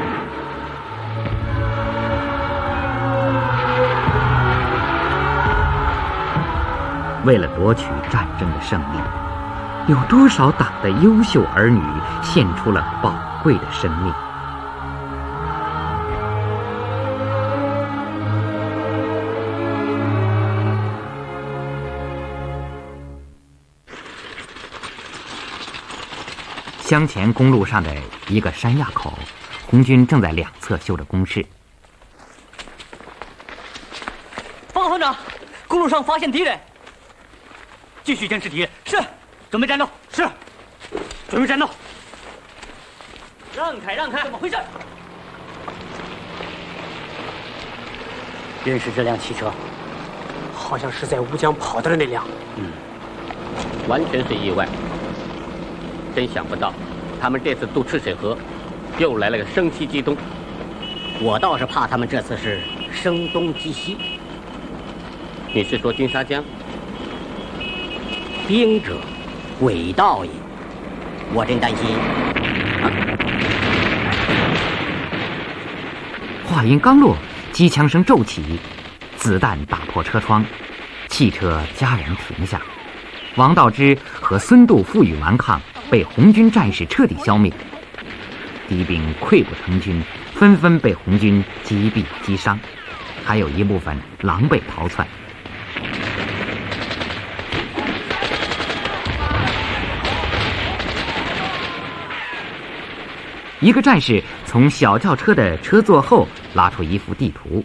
为了夺取战争的胜利，有多少党的优秀儿女献出了宝贵的生命？乡前公路上的一个山垭口，红军正在两侧修着工事。 方团长，公路上发现敌人，继续监视敌人。是，准备战斗。是，准备战斗。让开，让开！怎么回事？认识这辆汽车？ 好像是在乌江跑的那辆。 完全是意外。真想不到，他们这次渡赤水河，又来了个声西击东。 我倒是怕他们这次是声东击西。 你是说金沙江？ 兵者，诡道也。我真担心。 话音刚落，机枪声骤起，子弹打破车窗，汽车戛然停下。王道之和孙度负隅顽抗，被红军战士彻底消灭。敌兵溃不成军，纷纷被红军击毙击伤，还有一部分狼狈逃窜。一个战士从小轿车的车座后拉出一幅地图。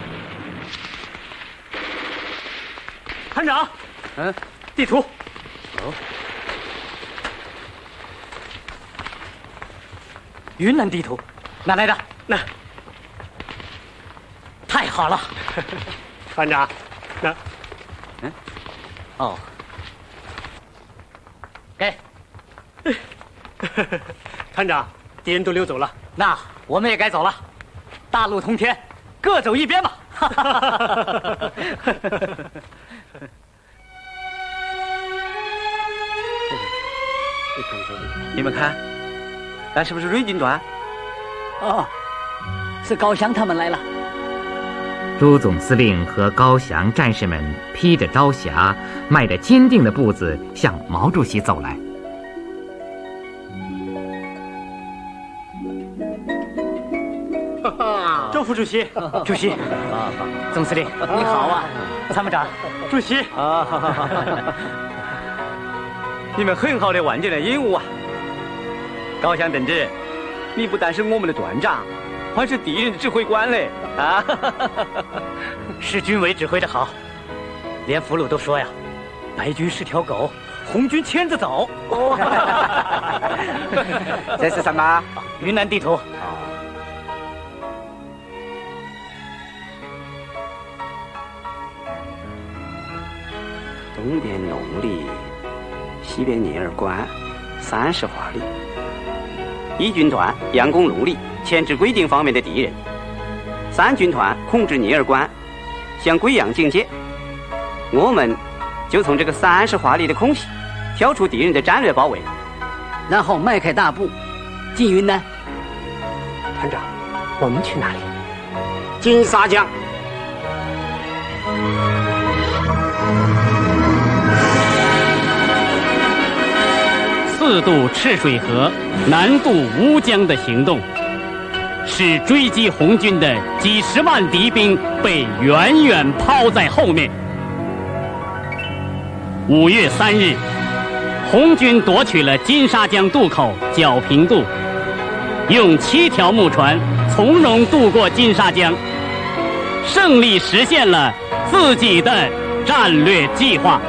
团长，地图。云南地图，哪来的？ 那太好了， 团长，那哦，给。 团长，敌人都溜走了， 那我们也该走了。大路通天，各走一边吧。 你们看，那是不是瑞军团？ 哦，是高翔他们来了。 朱总司令和高翔战士们披着朝霞，迈着坚定的步子向毛主席走来。 周副主席，主席，总司令，你好啊，参谋长，主席。 你们很好的完成了任务啊！高翔同志，你不但是我们的团长，还是敌人的指挥官嘞！啊， 是军委指挥的好，连俘虏都说呀，白军是条狗，红军牵着走。 这是什么？ 云南地图。 东边弄里，西边聂耳关，30华里。一军团佯攻陆里，牵制珲定方面的敌人；3军团控制聂耳关，向贵阳警戒。我们就从这个30华里的空隙跳出敌人的战略包围， 然后迈开大步进云南。 团长，我们去哪里？ 金沙江。 四渡赤水河、南渡乌江的行动，使追击红军的几十万敌兵被远远抛在后面。5月3日，红军夺取了金沙江渡口皎平渡，用7条木船从容渡过金沙江，胜利实现了自己的战略计划。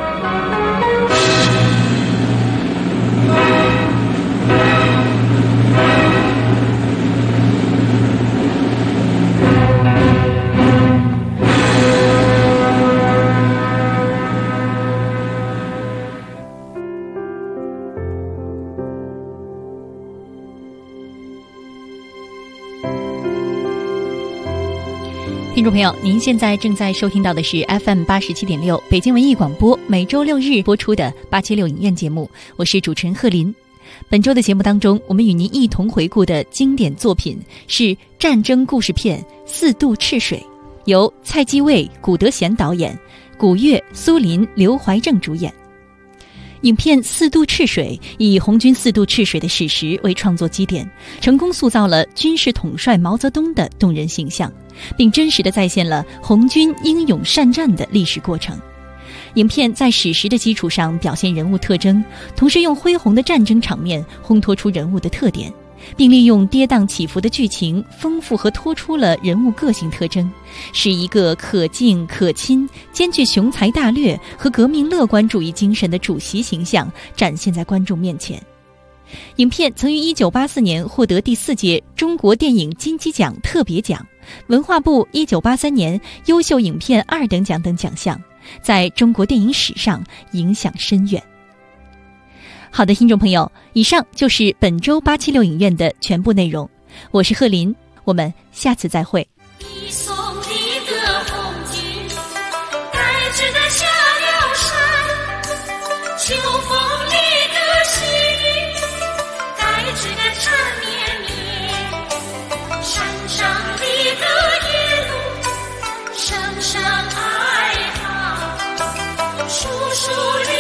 听众朋友，您现在正在收听到的是 FM 87.6北京文艺广播每周六日播出的876影院节目，我是主持人贺林。本周的节目当中，我们与您一同回顾的经典作品是战争故事片《四渡赤水》，由蔡继卫、古德贤导演，古月、苏林、刘怀正主演。影片《四渡赤水》以红军四渡赤水的史实为创作基点，成功塑造了军事统帅毛泽东的动人形象，并真实地再现了红军英勇善战的历史过程。影片在史实的基础上表现人物特征，同时用恢宏的战争场面烘托出人物的特点，并利用跌宕起伏的剧情丰富和突出了人物个性特征，使一个可敬可亲、兼具雄才大略和革命乐观主义精神的主席形象展现在观众面前。影片曾于1984年获得第4届中国电影金鸡奖特别奖、文化部1983年优秀影片2等奖等奖项，在中国电影史上影响深远。好的，听众朋友，以上就是本周876影院的全部内容。我是贺林，我们下次再会。 一送一个红军，带着那下了山，秋风里的细雨，带着那缠绵绵，山上的野鹿，声声哀嚎，树树里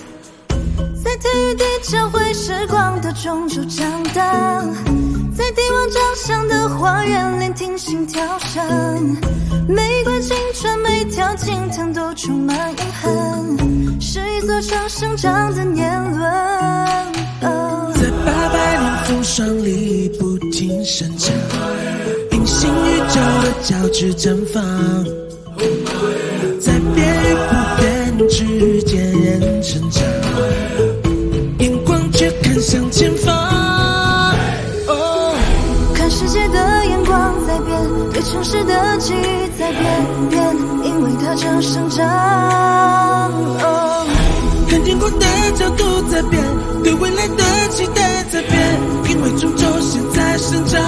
在体育地教会时光的中枢长大，在第望长相的花园，聆听心跳声。玫瑰青春，每条金藤都充满遗憾，是一座城生长的年轮。 在800年风霜里不停生长，平行宇宙的交织绽放，在变与不变之间人成长，眼光却看向前方。 看世界的眼光在变，对城市的记忆在变，因为它正生长。 看天空的角度在变，对未来的期待在变，因为终究现在生长。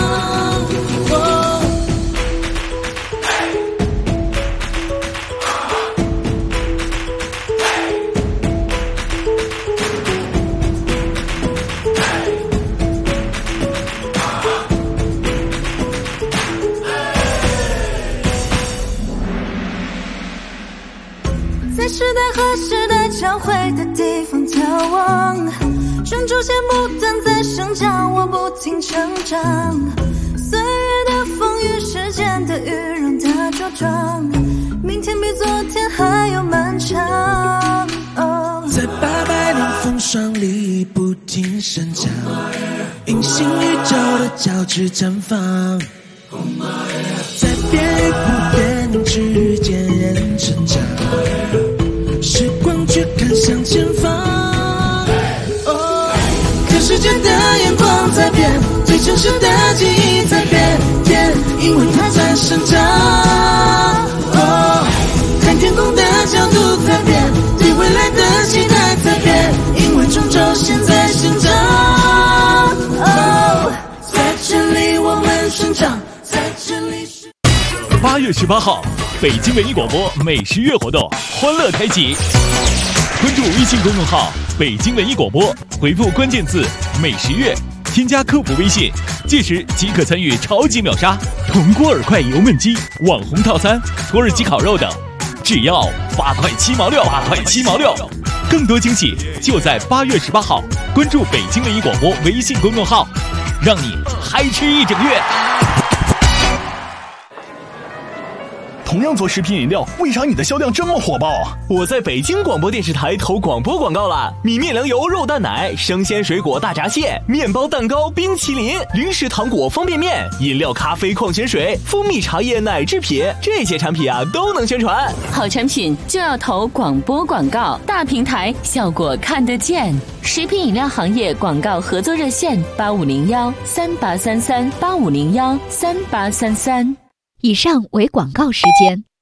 在时代和时代交汇的地方眺望，种出些不断在生长，我不停成长。岁月的风雨，时间的雨，让它茁壮，明天比昨天还要漫长。 在800年风霜里不停生长，平行宇宙的交织绽放，在变与不变之间人成长，时光却看向前方。看世界的眼光在变，对城市的记忆在变，因为它在生长。看天空的角度在变，对未来的期待在变，因为终究现在生长。在这里我们生长，在这里是 8月18号，北京文艺广播美食月活动欢乐开启。关注微信公众号北京文艺广播，回复关键字美食月，添加客服微信，届时即可参与超级秒杀铜锅耳块油焖鸡、网红套餐、土耳其烤肉等，只要8块7毛6，8块7毛6。更多惊喜就在8月18号，关注北京文艺广播微信公众号，让你嗨吃一整月。 同样做食品饮料，为啥你的销量这么火爆啊？ 我在北京广播电视台投广播广告了，米面粮油肉蛋奶、生鲜水果大闸蟹、面包蛋糕、冰淇淋、零食糖果方便面、饮料咖啡矿泉水、蜂蜜茶叶奶制品，这些产品啊都能宣传。 好产品就要投广播广告，大平台效果看得见。食品饮料行业广告合作热线8501383385013833。 以上为广告时间。